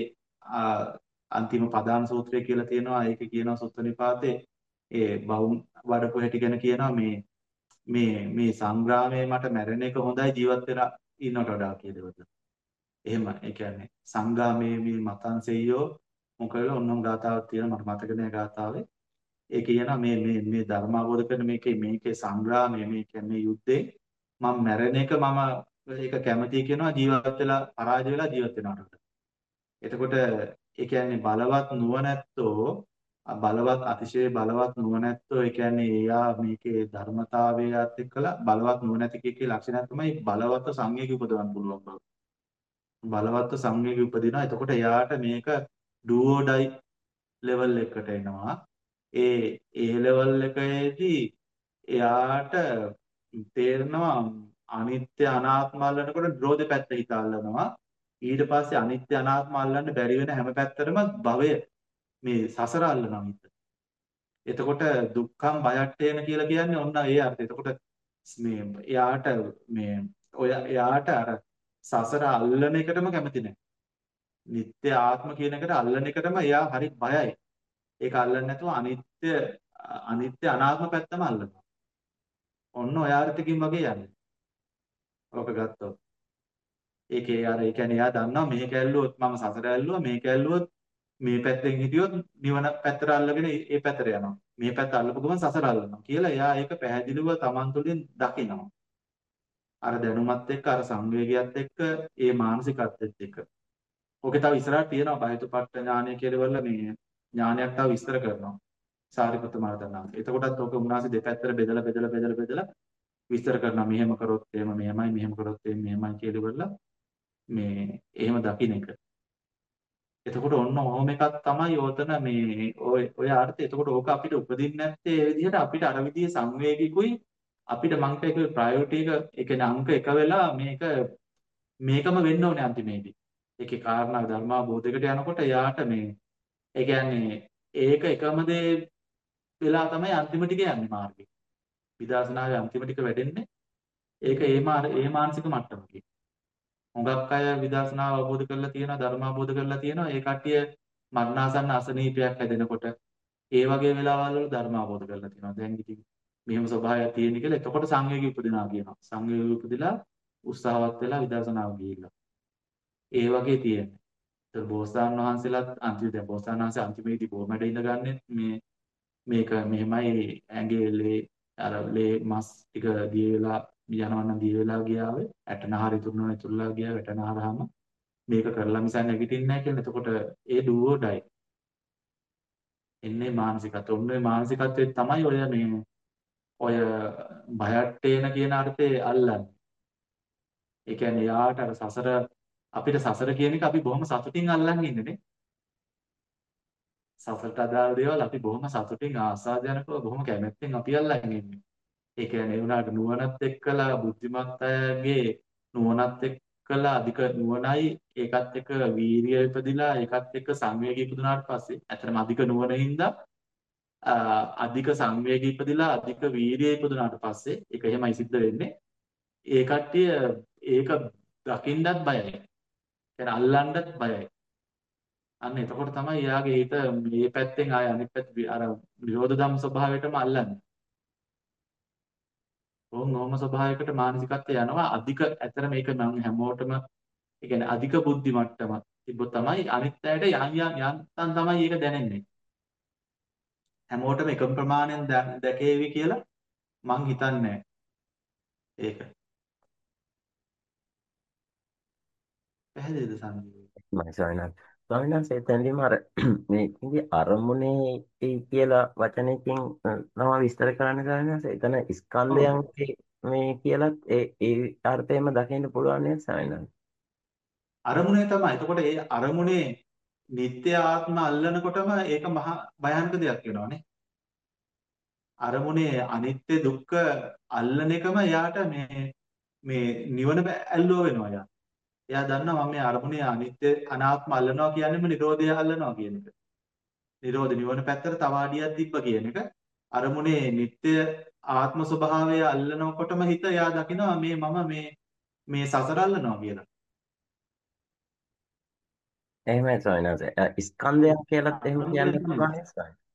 අන්තිම පදාන සූත්‍රය කියලා තියෙනවා. ඒකේ කියනවා සුත්ත නිපාතේ ඒ බවුන් වඩපු හැටි ගැන කියනවා මේ මේ මේ සංග්‍රාමයේ මට මැරෙන එක හොඳයි ජීවත් වෙලා ඉන්නට වඩා කියදවද. එහෙම ඒ කියන්නේ සංග්‍රාමයේ මේ මතන්සෙයෝ මොකද ඔන්නම් ගාතාවක් තියෙනවා මට මතක නෑ ගාතාවේ. ඒ කියනවා මේ මේ මේ ධර්ම අවබෝධ කරන මේකේ මේකේ සංග්‍රාමයේ මේ කියන්නේ යුද්ධේ මම මැරෙන එක මම ඒක කැමතියි කියනවා ජීවත් වෙලා පරාජය වෙලා ජීවත් වෙනවට. එතකොට ඒ කියන්නේ බලවත් නුවණැත්තෝ බලවත් අතිශය බලවත් නුවණැත්තෝ ඒ කියන්නේ එයා මේකේ ධර්මතාවයත් එක්කලා බලවත් නුවණැති කීකේ ලක්ෂණයක් තමයි බලවත් සංවේගී උපදවන්න පුළුවන් බව. බලවත් සංවේගී උපදිනවා. එතකොට එයාට මේක ඩුවෝඩයි ලෙවල් එකට එනවා. ඒ ඒ ලෙවල් එකේදී එයාට තේරෙනවා අනිත්‍ය අනාත්ම අල්ලනකොට නිරෝධ පැත්ත හිත අල්ලනවා. ඊට පස්සේ අනිත්‍ය අනාත්ම අල්ලන්න බැරි වෙන හැම පැත්තටම භවය මේ සසර අල්ලනවා හිත. එතකොට දුක්ඛම් බයට්ඨේන කියලා කියන්නේ ඔන්න ඒ අර්ථය. එතකොට මේ එයාට මේ ඔය එයාට අර සසර අල්ලන එකටම කැමති නැහැ. නිත්‍ය ආත්ම කියන එකට අල්ලන එකටම එයා හරි බයයි. ඒක අල්ලන්නේ නැතුව අනිත්‍ය අනිත්‍ය අනාත්ම පැත්තම අල්ලනවා. ඔන්න ඔය අර්ථකින් වගේ යන්නේ. ඔක ගත්තොත්. ඒකේ අර ඒ කියන්නේ එයා දන්නවා මේක ඇල්ලුවොත් මම සසර ඇල්ලුවා මේක ඇල්ලුවොත් මේ පැත්තෙන් හිටියොත් නිවන පැත්තට අල්ලගෙන ඒ පැත්තට යනවා. මේ පැත්ත අල්ලපු ගමන් සසර අල්ලනවා කියලා එයා ඒක පැහැදිලිව Taman තුළින් දකිනවා. අර දැනුමත් එක්ක අර සංවේගයත් එක්ක ඒ මානසිකත්වෙත් එක්ක. ඕකේ තව ඉස්සරහට තියෙනවා බහිතපට්ඨ ඥානය කියලා වල මේ ඥානයක් තව විස්තර කරනවා. සාරිපුත්ත මහරහතන්. එතකොටත් ඕක උන්වහන්සේ දෙපැත්තට බෙදලා බෙදලා බෙදලා බෙදලා විස්තර කරනවා. මෙහෙම කරොත් එහෙම මෙහෙමයි මෙහෙම කරොත් එහෙම මෙහෙමයි කියලා ඉවරලා මේ එහෙම දකින්න එක. එතකොට ඔන්න ඔහොම එකක් තමයි යෝතන මේ ඔය ඔය අර්ථය. එතකොට ඕක අපිට උපදින්නේ නැත්තේ ඒ විදිහට අපිට අර විදිහේ සංවේගිකුයි අපිට මං කියක ප්‍රයොරිටි එක ඒ කියන්නේ අංක එක වෙලා මේක මේකම වෙන්න ඕනේ අන්තිමේදී. ඒකේ කාරණා ධර්මාබෝධයකට යනකොට යාට මේ ඒ කියන්නේ ඒක එකම දේ වෙලා තමයි අන්තිම ටික යන්නේ මාර්ගේ. විදර්ශනාවේ අන්තිම ටික වැඩෙන්නේ ඒක ඒ මාර ඒ මානසික මට්ටමකින්. හුඟක් අය විදර්ශනාව අවබෝධ කරලා තියෙනවා ධර්ම අවබෝධ කරලා තියෙනවා ඒ කට්ටිය මරණාසන්න අසනීපයක් හැදෙනකොට ඒ වගේ වෙලාවල් වල ධර්ම අවබෝධ කරලා තියෙනවා. දැන් ඉතින් මෙහෙම ස්වභාවයක් තියෙන කියලා එතකොට සංවේගී උපදිනවා කියනවා. සංවේගී උපදිලා උත්සාහවත් වෙලා විදර්ශනාව ගිහිල්ලා. ඒ වගේ තියෙන්නේ. ඒතර බෝසතාණන් වහන්සේලාත් අන්තිම දැන් බෝසතාණන් වහන්සේ අන්තිමේදී බොමැඩ ඉඳගන්නේ මේ මේක මෙහෙමයි ඇඟේ ලේ අර ලේ මස් ටික දිය වෙලා යනවා නම් දිය වෙලා ගියාවේ ඇටනහර ඉතුරුනවා ඉතුරුලා ගියා වැටනහරහම මේක කරලා මිසක් නැගිටින්නේ නැහැ කියලා. එතකොට ඒ ඩුවෝ ඩයි එන්නේ මානසිකත්වය. ඔන්නේ මානසිකත්වයේ තමයි ඔය මේ ඔය බයට්ටේන කියන අර්ථේ අල්ලන්නේ. ඒ කියන්නේ යාට අර සසර අපිට සසර කියන එක අපි බොහොම සතුටින් අල්ලන් ඉන්නේ නේ. සසරට අදාළ දේවල් අපි බොහොම සතුටින් ආස්වාදයනකව බොහොම කැමැත්තෙන් අපි අල්ලන් ඉන්නේ. ඒ කියන්නේ ඒ වුණාට නුවණත් එක්කලා බුද්ධිමත් අයගේ නුවණත් එක්කලා අධික නුවණයි ඒකත් එක්ක වීරිය ඉපදිලා ඒකත් එක්ක සංවේගී ඉපදුනාට පස්සේ ඇත්තටම අධික නුවණින්ද අධික සංවේගී ඉපදිලා අධික වීරිය ඉපදුනාට පස්සේ ඒක එහෙමයි සිද්ධ වෙන්නේ. ඒ කට්ටිය ඒක දකින්නත් බයයි. කියන්නේ අල්ලන්නත් බයයි. අන්න එතකොට තමයි එයාගේ හිත මේ පැත්තෙන් ආය අනිත් පැත්ත අර නිරෝධ ධම්ම ස්වභාවයටම අල්ලන්නේ. ඕම් ඕම ස්වභාවයකට මානසිකත්වය යනවා අධික ඇතර මේක මම හැමෝටම ඒ කියන්නේ අධික බුද්ධි මට්ටම තිබ්බොත් තමයි අනිත් පැයට යන් යන් යන්තම් තමයි ඒක දැනෙන්නේ. හැමෝටම එකම ප්‍රමාණයෙන් දැකේවි කියලා මං හිතන්නේ ඒක. පැහැදිලිද සංජීවී? මම සවිනාත් සවිනාත් එතනදීම අර මේ ඉතින් අරමුණේ ඒ කියලා වචනයකින් තමයි විස්තර කරන්න සවිනාත් එතන ස්කන්ධයන්ගේ මේ කියලත් ඒ ඒ අර්ථයෙන්ම දකින්න පුළුවන් නේද සවිනාත්? අරමුණේ තමයි. එතකොට ඒ අරමුණේ නිත්‍ය ආත්ම අල්ලනකොටම ඒක මහා භයානක දෙයක් වෙනවානේ. අරමුණේ අනිත්‍ය දුක්ඛ අල්ලන එකම එයාට මේ මේ නිවන ඇල්ලුව වෙනවා යා. එයා දන්නවා මම මේ අරමුණේ අනිත්‍ය අනාත්ම අල්ලනවා කියන්නේම නිරෝධය අල්ලනවා කියන එක. නිරෝධ නිවන පැත්තට තව අඩියක් තිබ්බ කියන එක. අරමුණේ නිත්‍ය ආත්ම ස්වභාවය අල්ලනකොටම හිත එයා දකිනවා මේ මම මේ මේ සසර අල්ලනවා කියලා. එහෙමයි සවිනාත් ස්කන්ධයක් කියලත් එහෙම කියන්න පුළුවන් නේද?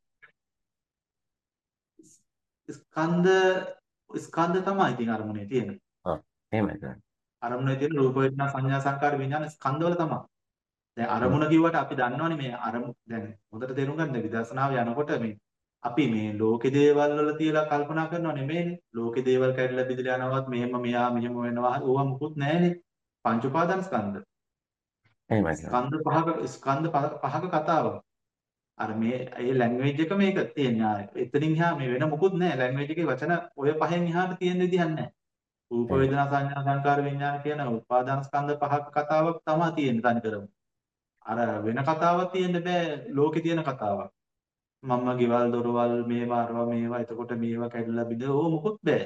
ස්කන්ධ ස්කන්ධ තමයි ඉතින් අරමුණේ තියෙන්නේ. ඔව් එහෙමයි සවිනාත්. අරමුණේ තියෙන රූප වේදනා සංඥා සංකාර විඥාන ස්කන්ධවල තමයි. දැන් අරමුණ කිව්වට අපි දන්නවනේ මේ අරමුණ දැන් හොඳට තේරුම් ගන්න විදර්ශනාව යනකොට මේ අපි මේ ලෝකේ දේවල් වල තියලා කල්පනා කරනව නෙමෙයිනේ. ලෝකේ දේවල් කැඩලා බිඳලා යනවත් මෙහෙම මෙහා මෙහෙම වෙනවා. ඕවා මුකුත් නැහැනේ. පංච උපාදාන ස්කන්ධ. එහෙමයි. ස්කන්ධ පහක ස්කන්ධ පහක කතාවක්. අර මේ ඒ ලැන්ග්වේජ් එක මේක තියෙන්නේ ආයේ. එතනින් එහා මේ වෙන මුකුත් නැහැ. ලැන්ග්වේජ් එකේ වචන ඔය පහෙන් එහාට තියෙන විදිහක් නැහැ. රූප වේදනා සංඥා සංකාර විඥාන කියන උපාදාන ස්කන්ධ පහක කතාවක් තමයි තියෙන්නේ තනිකරම. අර වෙන කතාවක් තියෙන්න බෑ ලෝකේ තියෙන කතාවක්. මම ගෙවල් දොරවල් මේවා අරවා මේවා එතකොට මේවා කැඩලා බිඳ ඕ මොකුත් බෑ.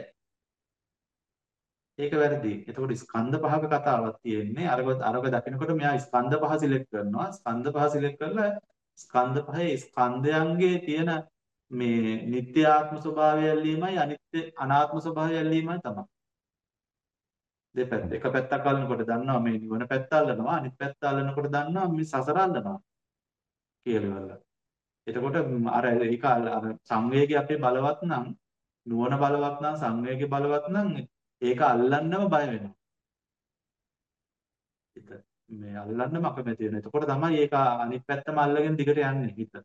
ඒක වැරදි. එතකොට ස්කන්ධ පහක කතාවක් තියෙන්නේ. අරක අරක දකිනකොට මෙයා ස්කන්ධ පහ සිලෙක්ට් කරනවා. ස්කන්ධ පහ සිලෙක්ට් කරලා ස්කන්ධ පහේ ස්කන්ධයන්ගේ තියෙන මේ නිත්‍ය ආත්ම ස්වභාවය ඇල්ලීමයි අනිත්‍ය අනාත්ම ස්වභාවය ඇල්ලීමයි තමයි. දෙපැත්ත. එක පැත්තක් අල්ලනකොට දන්නවා මේ නිවන පැත්ත අල්ලනවා. අනිත් පැත්ත අල්ලනකොට දන්නවා මේ සසර අල්ලනවා කියලා. එතකොට අර ඒක අර සංවේගය අපේ බලවත් නම් නුවණ බලවත් නම් සංවේගය බලවත් නම් ඒක අල්ලන්නම බය වෙනවා. හිත මේ අල්ලන්නම අකමැති වෙනවා. එතකොට තමයි ඒක අනිත් පැත්තම අල්ලගෙන දිගට යන්නේ හිත.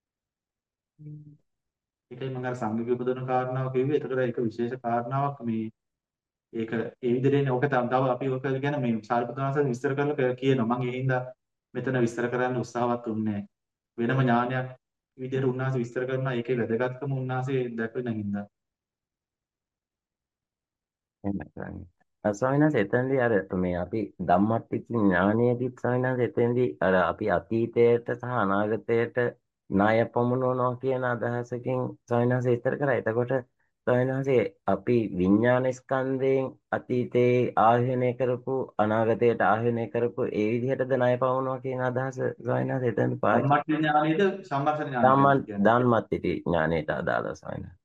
ඒකයි මම අර සංවේගය උපදවන කාරණාව කිව්වේ. එතකොට ඒක විශේෂ කාරණාවක් මේ ඒක ඒ විදිහට ඕක තව අපි ඕක ගැන මේ සාරිපුත්‍රයන්ස විස්තර කරලා කියනවා. මම ඒ හින්දා මෙතන විස්තර කරන්න උත්සාහවත් උන්නේ නැහැ. වෙනම ඥානයක් විදිහට උන්වහන්සේ විස්තර කරනවා. ඒකේ වැදගත්කම උන්වහන්සේ දැක්වෙන හින්දා. එහෙමයි. ස්වාමීන් වහන්සේ එතනදී අර මේ අපි ධම්මටිච්ච ඥානයේදී ස්වාමීන් වහන්සේ එතනදී අර අපි අතීතයට සහ අනාගතයට ණය පමුණවනවා කියන අදහසකින් ස්වාමීන් වහන්සේ ඉතර කරා. එතකොට ස්වාමීන් වහන්සේ අපි විඥාන ස්කන්ධයෙන් අතීතේ ආහ්‍රණය කරපු අනාගතයට ආහ්‍රණය කරපු ඒ විදිහටද ණය පමුණනවා කියන අදහස ස්වාමීන් වහන්සේ එතනදී පාවිච්චි සම්මත ඥානෙද සම්මර්ෂණ ඥානෙද ධම්ම කියන්නේ. ධම්මටිච්ච ඥානයට අදාළව ස්වාමීන් වහන්සේ.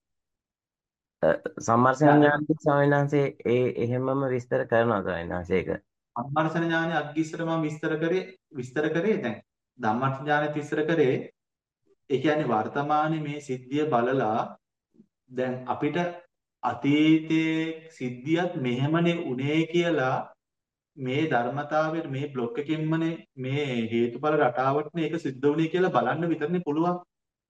සම්මර්ෂණ දැන් ඥානදී ස්වාමීන් වහන්සේ ඒ එහෙමම විස්තර කරනවා ස්වාමීන් වහන්සේ ඒක. සම්මර්ෂණ ඥානෙ අග්ගිස්සර මම විස්තර කරේ විස්තර කරේ දැන් ධම්මර්ෂණ ඥානෙත් විස්තර කරේ ඒ කියන්නේ වර්තමානයේ මේ සිද්ධිය බලලා දැන් අපිට අතීතයේ සිද්ධියත් මෙහෙමනේ උනේ කියලා මේ ධර්මතාවයට මේ બ્લોක් එකෙන්මනේ මේ හේතුඵල රටාවටනේ ඒක සිද්ධ වුනේ කියලා බලන්න විතරනේ පුළුවන්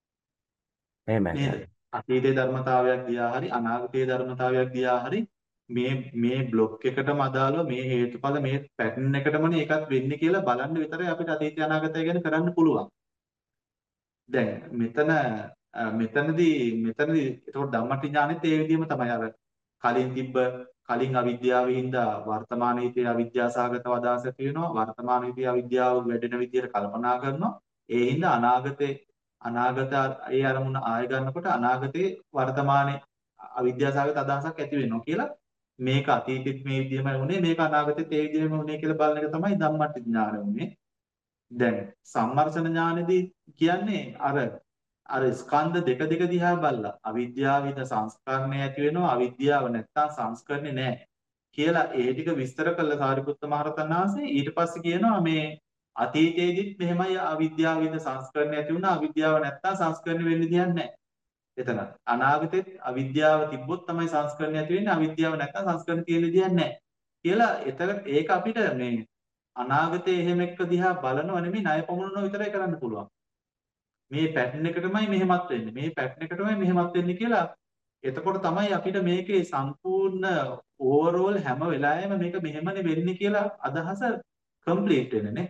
එහෙමයි නේද? ස්වාමීන්. අතීතයේ ධර්මතාවයක් දිහා හරි අනාගතයේ ධර්මතාවයක් දිහා හරි මේ මේ બ્લોක් එකටම අදාළව මේ හේතුඵල මේ පැටර්න් එකටමනේ ඒකත් වෙන්නේ කියලා බලන්න විතරයි අපිට අතීතය අනාගතය ගැන කරන්න පුළුවන්. දැන් මෙතන අ, මෙතනදී මෙතනදී ඒතකොට ධම්මටි ඥානෙත් ඒ විදිහම තමයි අර කලින් තිබ්බ කලින් අවිද්‍යාවෙන් හින්දා වර්තමානයේදී අවිද්‍යාව සහගතව අදහස තියෙනවා වර්තමානයේදී අවිද්‍යාව වැඩෙන විදිහට කල්පනා කරනවා ඒ හින්දා අනාගතේ අනාගත ඒ අරමුණ ආය ගන්නකොට අනාගතේ වර්තමානයේ අවිද්‍යාව සහගත අදහසක් ඇති වෙනවා කියලා මේක අතීතෙත් මේ විදිහම වුණේ මේක අනාගතෙත් ඒ විදිහම වුණේ කියලා බලන එක තමයි ධම්මටි ඥාන වුණේ. දැන් සම්මර්ෂණ ඥානෙදී කියන්නේ අර අර ස්කන්ධ දෙක දෙක දිහා බලලා අවිද්‍යාවිද සංස්කරණය ඇති වෙනවා අවිද්‍යාව නැත්තම් සංස්කරණේ නැහැ කියලා ඒ ටික විස්තර කළ සාරිපුත්ත මහරහතන් වහන්සේ ඊට පස්සේ කියනවා මේ අතීතයේදීත් මෙහෙමයි අවිද්‍යාවිද සංස්කරණය ඇති වුණා අවිද්‍යාව නැත්තම් සංස්කරණය වෙන්න දෙයක් නැහැ. එතන අනාගතෙත් අවිද්‍යාව තිබ්බොත් තමයි සංස්කරණය ඇති වෙන්නේ අවිද්‍යාව නැත්තම් සංස්කරණය තියෙන්න දෙයක් නැහැ කියලා එතන ඒක අපිට මේ අනාගතයේ එහෙම එක්ක දිහා බලනව නෙමෙයි ණය පමුණුනව විතරයි කරන්න පුළුවන්. මේ පැටර්න් එකටමයි මෙහෙමත් වෙන්නේ. මේ පැටර්න් එකටමයි මෙහෙමත් වෙන්නේ කියලා. එතකොට තමයි අපිට මේකේ සම්පූර්ණ ඕවරෝල් හැම වෙලාවෙම මේක මෙහෙමනේ වෙන්නේ කියලා අදහස කම්ප්ලීට් වෙන්නේ නේ.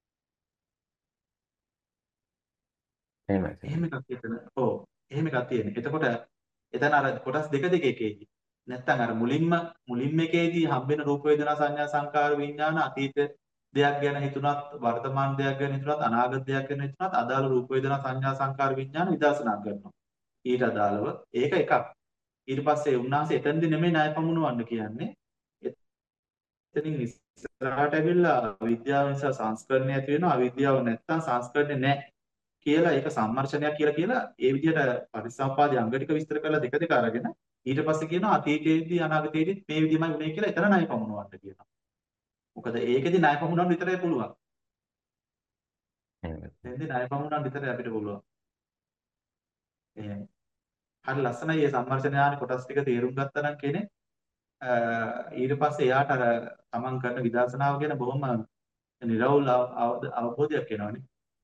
එහෙමයි එහෙම ස්වාමීන්. එකක් එතන. ඔව්. එහෙම එකක් තියෙනවා. එතකොට එතන අර කොටස් දෙක දෙක එකේදී. නැත්තම් අර මුලින්ම මුලින්ම එකේදී හම්බෙන රූප වේදනා සංඥා සංකාර විඥාන අතීත දෙයක් ගැන හිතුණත් වර්තමාන දෙයක් ගැන හිතුණත් අනාගත දෙයක් ගැන හිතුණත් අදාළ රූප වේදනා සංඥා සංකාර විඥාන විදර්ශනා කරනවා. ඊට අදාළව ඒක එකක්. ඊට පස්සේ උන්වහන්සේ එතනදී නෙමෙයි ණය පමුණවන්න කියන්නේ. එතනින් ඉස්සරහට ඇවිල්ලා අවිද්‍යාව නිසා සංස්කරණය ඇති වෙනවා. අවිද්‍යාව නැත්තම් සංස්කරණය නැහැ කියලා ඒක සම්මර්ෂණයක් කියලා කියලා ඒ විදිහට පරිසම්පාදයේ අංග ටික විස්තර කරලා දෙක දෙක අරගෙන ඊට පස්සේ කියනවා අතීතයේදී අනාගතයේදී මේ විදිහමයි වුනේ කියලා එතන ණය පමුණවන්න කියනවා. මොකද ඒකෙදි ණය පමුණවන්න විතරයි පුළුවන්. එහෙමයි. එතෙන්දී ණය පමුණවන්න විතරයි අපිට පුළුවන්. එහෙම. හරි ලස්සනයි මේ සම්මර්ෂණ ඥාන කොටස් ටික තේරුම් ගත්තා නම් කෙනෙක් ඊට පස්සේ එයාට අර තමන් කරන විදර්ශනාව ගැන බොහොම නිර්වෘල් අවබෝධයක් එනවනේ.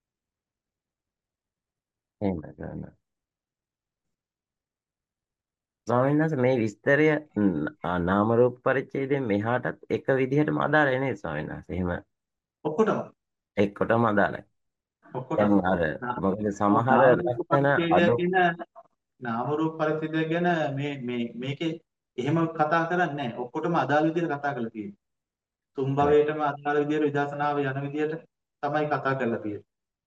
එහෙමයි ස්වාමීන්. ස්වාමීන් වහන්සේ මේ විස්තරය න- ආ, නාම රූප පරිච්ඡේදයෙන් මෙහාටත් එක විදිහටම අදාළයි නේද ස්වාමීන් වහන්සේ? එහෙම ඔක්කොටම එක්කොටම අදාළයි. ඔක්කොටම දැන් අර නා- මොකද ඔව්, සමහර නාම රූප ලක්ෂණ පරිච්ඡේදය අඩු කියන නාම රූප පරිච්ඡේදය ගැන මේ මේ මේකේ එහෙම කතා කරන්නේ නැහැ. ඔක්කොටම අදාළ විදිහට කතා කරලා තියෙන්නේ. තුන් භවයටම අදාළ විදිහට විදර්ශනාව යන විදිහට තමයි කතා කරලා තියෙන්නේ.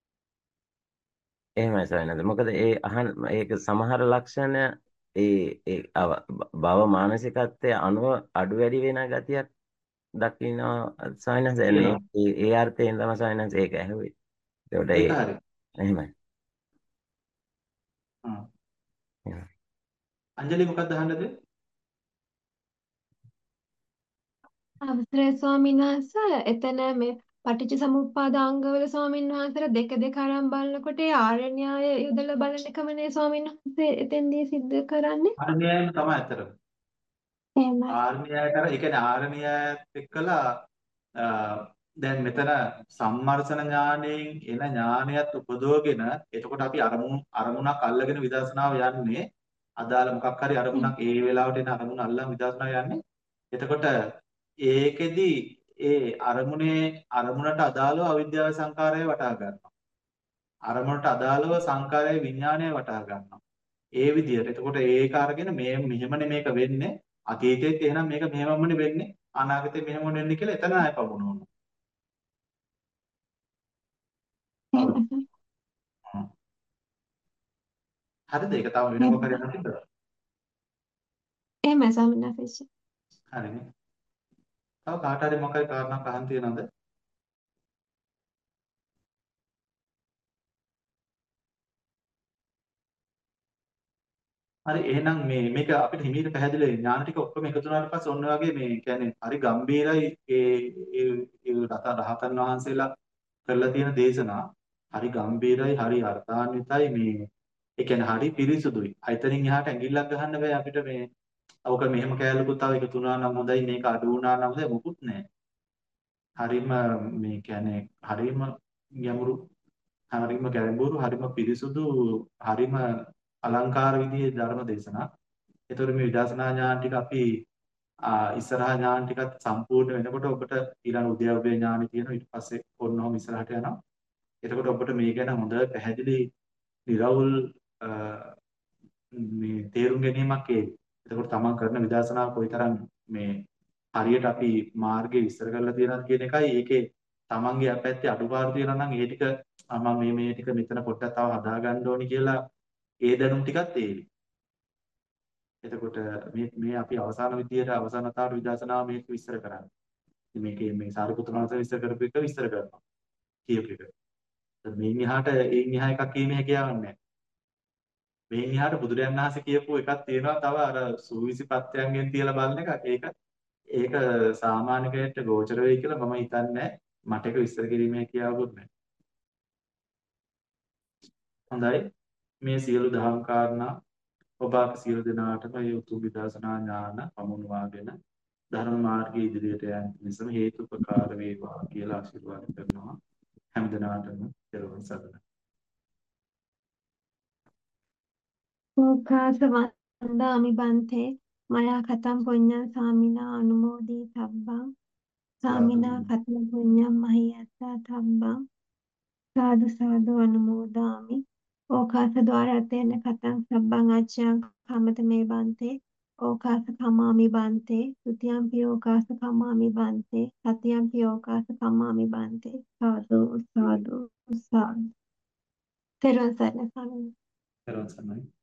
එහෙමයි ස්වාමීන් වහන්සේ. මොකද ඒ අහන ඒක සමහර ලක්ෂණ ඒ ඒ අව- භව මානසිකත්වයේ අනුව අඩු වැඩි වෙන ගතියක් දකින්නවා ස්වාමීන් වහන්සේ. මේ තියෙනවා. ඒ ඒ අර්ථයෙන් තමයි ස්වාමීන් වහන්සේ ඒක ඇහුවේ. ඒකට ඒක ඒ හරි. එහෙමයි. හ්ම්. එහෙමයි. අංජලි මොකක්ද අහන්නද? අවසරයි ස්වාමීන් වහන්සේ එතන මේ පටිච්ච සමුප්පාද අංගවල ස්වාමීන් වහන්සේලා දෙක දෙක අරන් බලනකොට ඒ ආර්ය න්‍යාය යොදලා බලන එකමනේ ස්වාමීන් වහන්සේ එතෙන්දී සිද්ධ කරන්නේ ආර්ණ්‍යයම තමයි අතරම. එහෙමයි ආර්ණ්‍යයට අර ඒ කියන්නේ ආර්ණ්‍යයත් එක්කලා අ, දැන් මෙතන සම්මර්ෂණ ඥාණයෙන් එන ඥානයත් උපදවගෙන එතකොට අපි අරමුණු අරමුණක් අල්ලගෙන විදර්ශනාව යන්නේ අදාළ මොකක් හරි අරමුණක් ඒ වෙලාවට එන අරමුණ අල්ලන් විදර්ශනාව යන්නේ එතකොට ඒකෙදි ඒ අරමුණේ අරමුණට අදාළව අවිද්‍යාව සංකාරය වටහා ගන්නවා අරමුණට අදාළව සංකාරය විඥානය වටහා ගන්නවා ඒ විදිහට එතකොට ඒක අරගෙන මේ මෙහෙමනේ මේක වෙන්නේ අතීතයේත් එහෙනම් මේක මෙහෙමමනේ වෙන්නේ අනාගතේ මෙහෙම වෙන්නේ කියලා එතන ආය පමුණුවනවා. එහෙමයි සර්. හ්ම්. හරිද? ඒක තව වෙන මොකක් හරි එහෙමයි. යන්න තිබ්බද? එහෙමයි ස්වාමීන් වහන්සේ. හරිනේ. තව කාට හරි මොකක් හරි කාරණාවක් අහන්න තියෙනවද? හරි එහෙනම් මේ මේක අපිට හිමීට පැහැදිලි ඥාන ටික ඔක්කොම එකතු වුණාට පස්සේ ඔන්න වගේ මේ කියන්නේ හරි ගම්බීරයි ඒ ඒ ඒ රත රහතන් වහන්සේලා කරලා තියෙන දේශනා හරි ගම්බීරයි හරි අර්ථාන්විතයි මේ ඒ කියන්නේ හරි පිරිසුදුයි. අයිතනින් එහාට ඇඟිල්ලක් ගහන්න බෑ අපිට මේ අවක මෙහෙම කෑල්ලකුත් තව එකතු වුණා නම් හොඳයි මේක අඩු වුණා නම් හොඳයි මොකුත් නැහැ. හරිම මේ කියන්නේ හරිම යමුරු හරිම ගැඹුරු හරිම පිරිසුදු හරිම අලංකාර විදිහේ ධර්ම දේශනා. ඒතකොට මේ විදර්ශනා ඥාන ටික අපි ආ ඉස්සරහා ඥාන ටිකත් සම්පූර්ණ වෙනකොට ඔබට ඊළඟ උද්‍යව්‍ය ඥානෙ තියෙනවා ඊට පස්සේ ඔන්නෝම ඉස්සරහට යනවා. එතකොට ඔබට මේ ගැන හොඳ පැහැදිලි නිර්වුල් මේ තේරුම් ගැනීමක් එයි. එතකොට තමන් කරන විදර්ශනාව කොයිතරම් මේ හරියට අපි මාර්ගය විස්තර කරලා තියෙනවද කියන එකයි ඒකේ තමන්ගේ අපැත්තේ අඩුපාඩු තියෙනවා නම් ඒ ටික මම මේ මේ ටික මෙතන පොඩ්ඩක් තව හදා ගන්න ඕනි කියලා ඒ දැනුම් ටිකත් ඒවි. එතකොට මේ මේ අපි අවසාන විදියට අවසාන තාවට විදර්ශනාව මේක විස්තර කරන්නේ. ඉතින් මේකේ මේ සාරිපුත්‍ර වහන්සේ විස්තර කරපු එක විස්තර කරනවා. කියපු එක. මේන් එහාට ඒන් එහා එකක් කියීමේ හැකියාවක් නැහැ. මේන් එහාට බුදුරජාණන් වහන්සේ කියපු එකක් තියෙනවා තව අර සූවිසි පත්‍යයන්ගෙන් තියලා බලන එකක්. ඒක ඒක සාමාන්‍ය කෙනෙක්ට ගෝචර වෙයි කියලා මම හිතන්නේ මට ඒක විස්තර කිරීමේ හැකියාවකුත් නැහැ. හොඳයි. මේ සියලු දහම් කාරණා ඔබ අප සියලු දෙනාටම මේ උතුම් විදර්ශනා ඥාන පමුණවාගෙන ධර්ම මාර්ගයේ ඉදිරියට යෑම පිණිසම හේතුපකාර වේවා කියලා ආශිර්වාද කරනවා හැම දිනාටම පෙරවන් සරණයි. ඕකාස වන්දාමි බන්තේ මයා කතම් පුඤ්ඤං සාමිනා අනුමෝදී තබ්බං සාමිනා කතම් පුඤ්ඤං මහියත්තා තබ්බං සාදු සාදු අනුමෝදාමි ඕකාස ద్వාරතේන කතං සබ්බං අච්ඡං කමත මේ බන්තේ ඕකාස කමාමි බන්තේ ဒ ුතියම්පි ඕකාස කමාමි බන්තේ තතියම්පි ඕකාස කමාමි බන්තේ සාදු සාදු සාදු තෙරුවන් සරණයි. පෙරවන් සරණයි.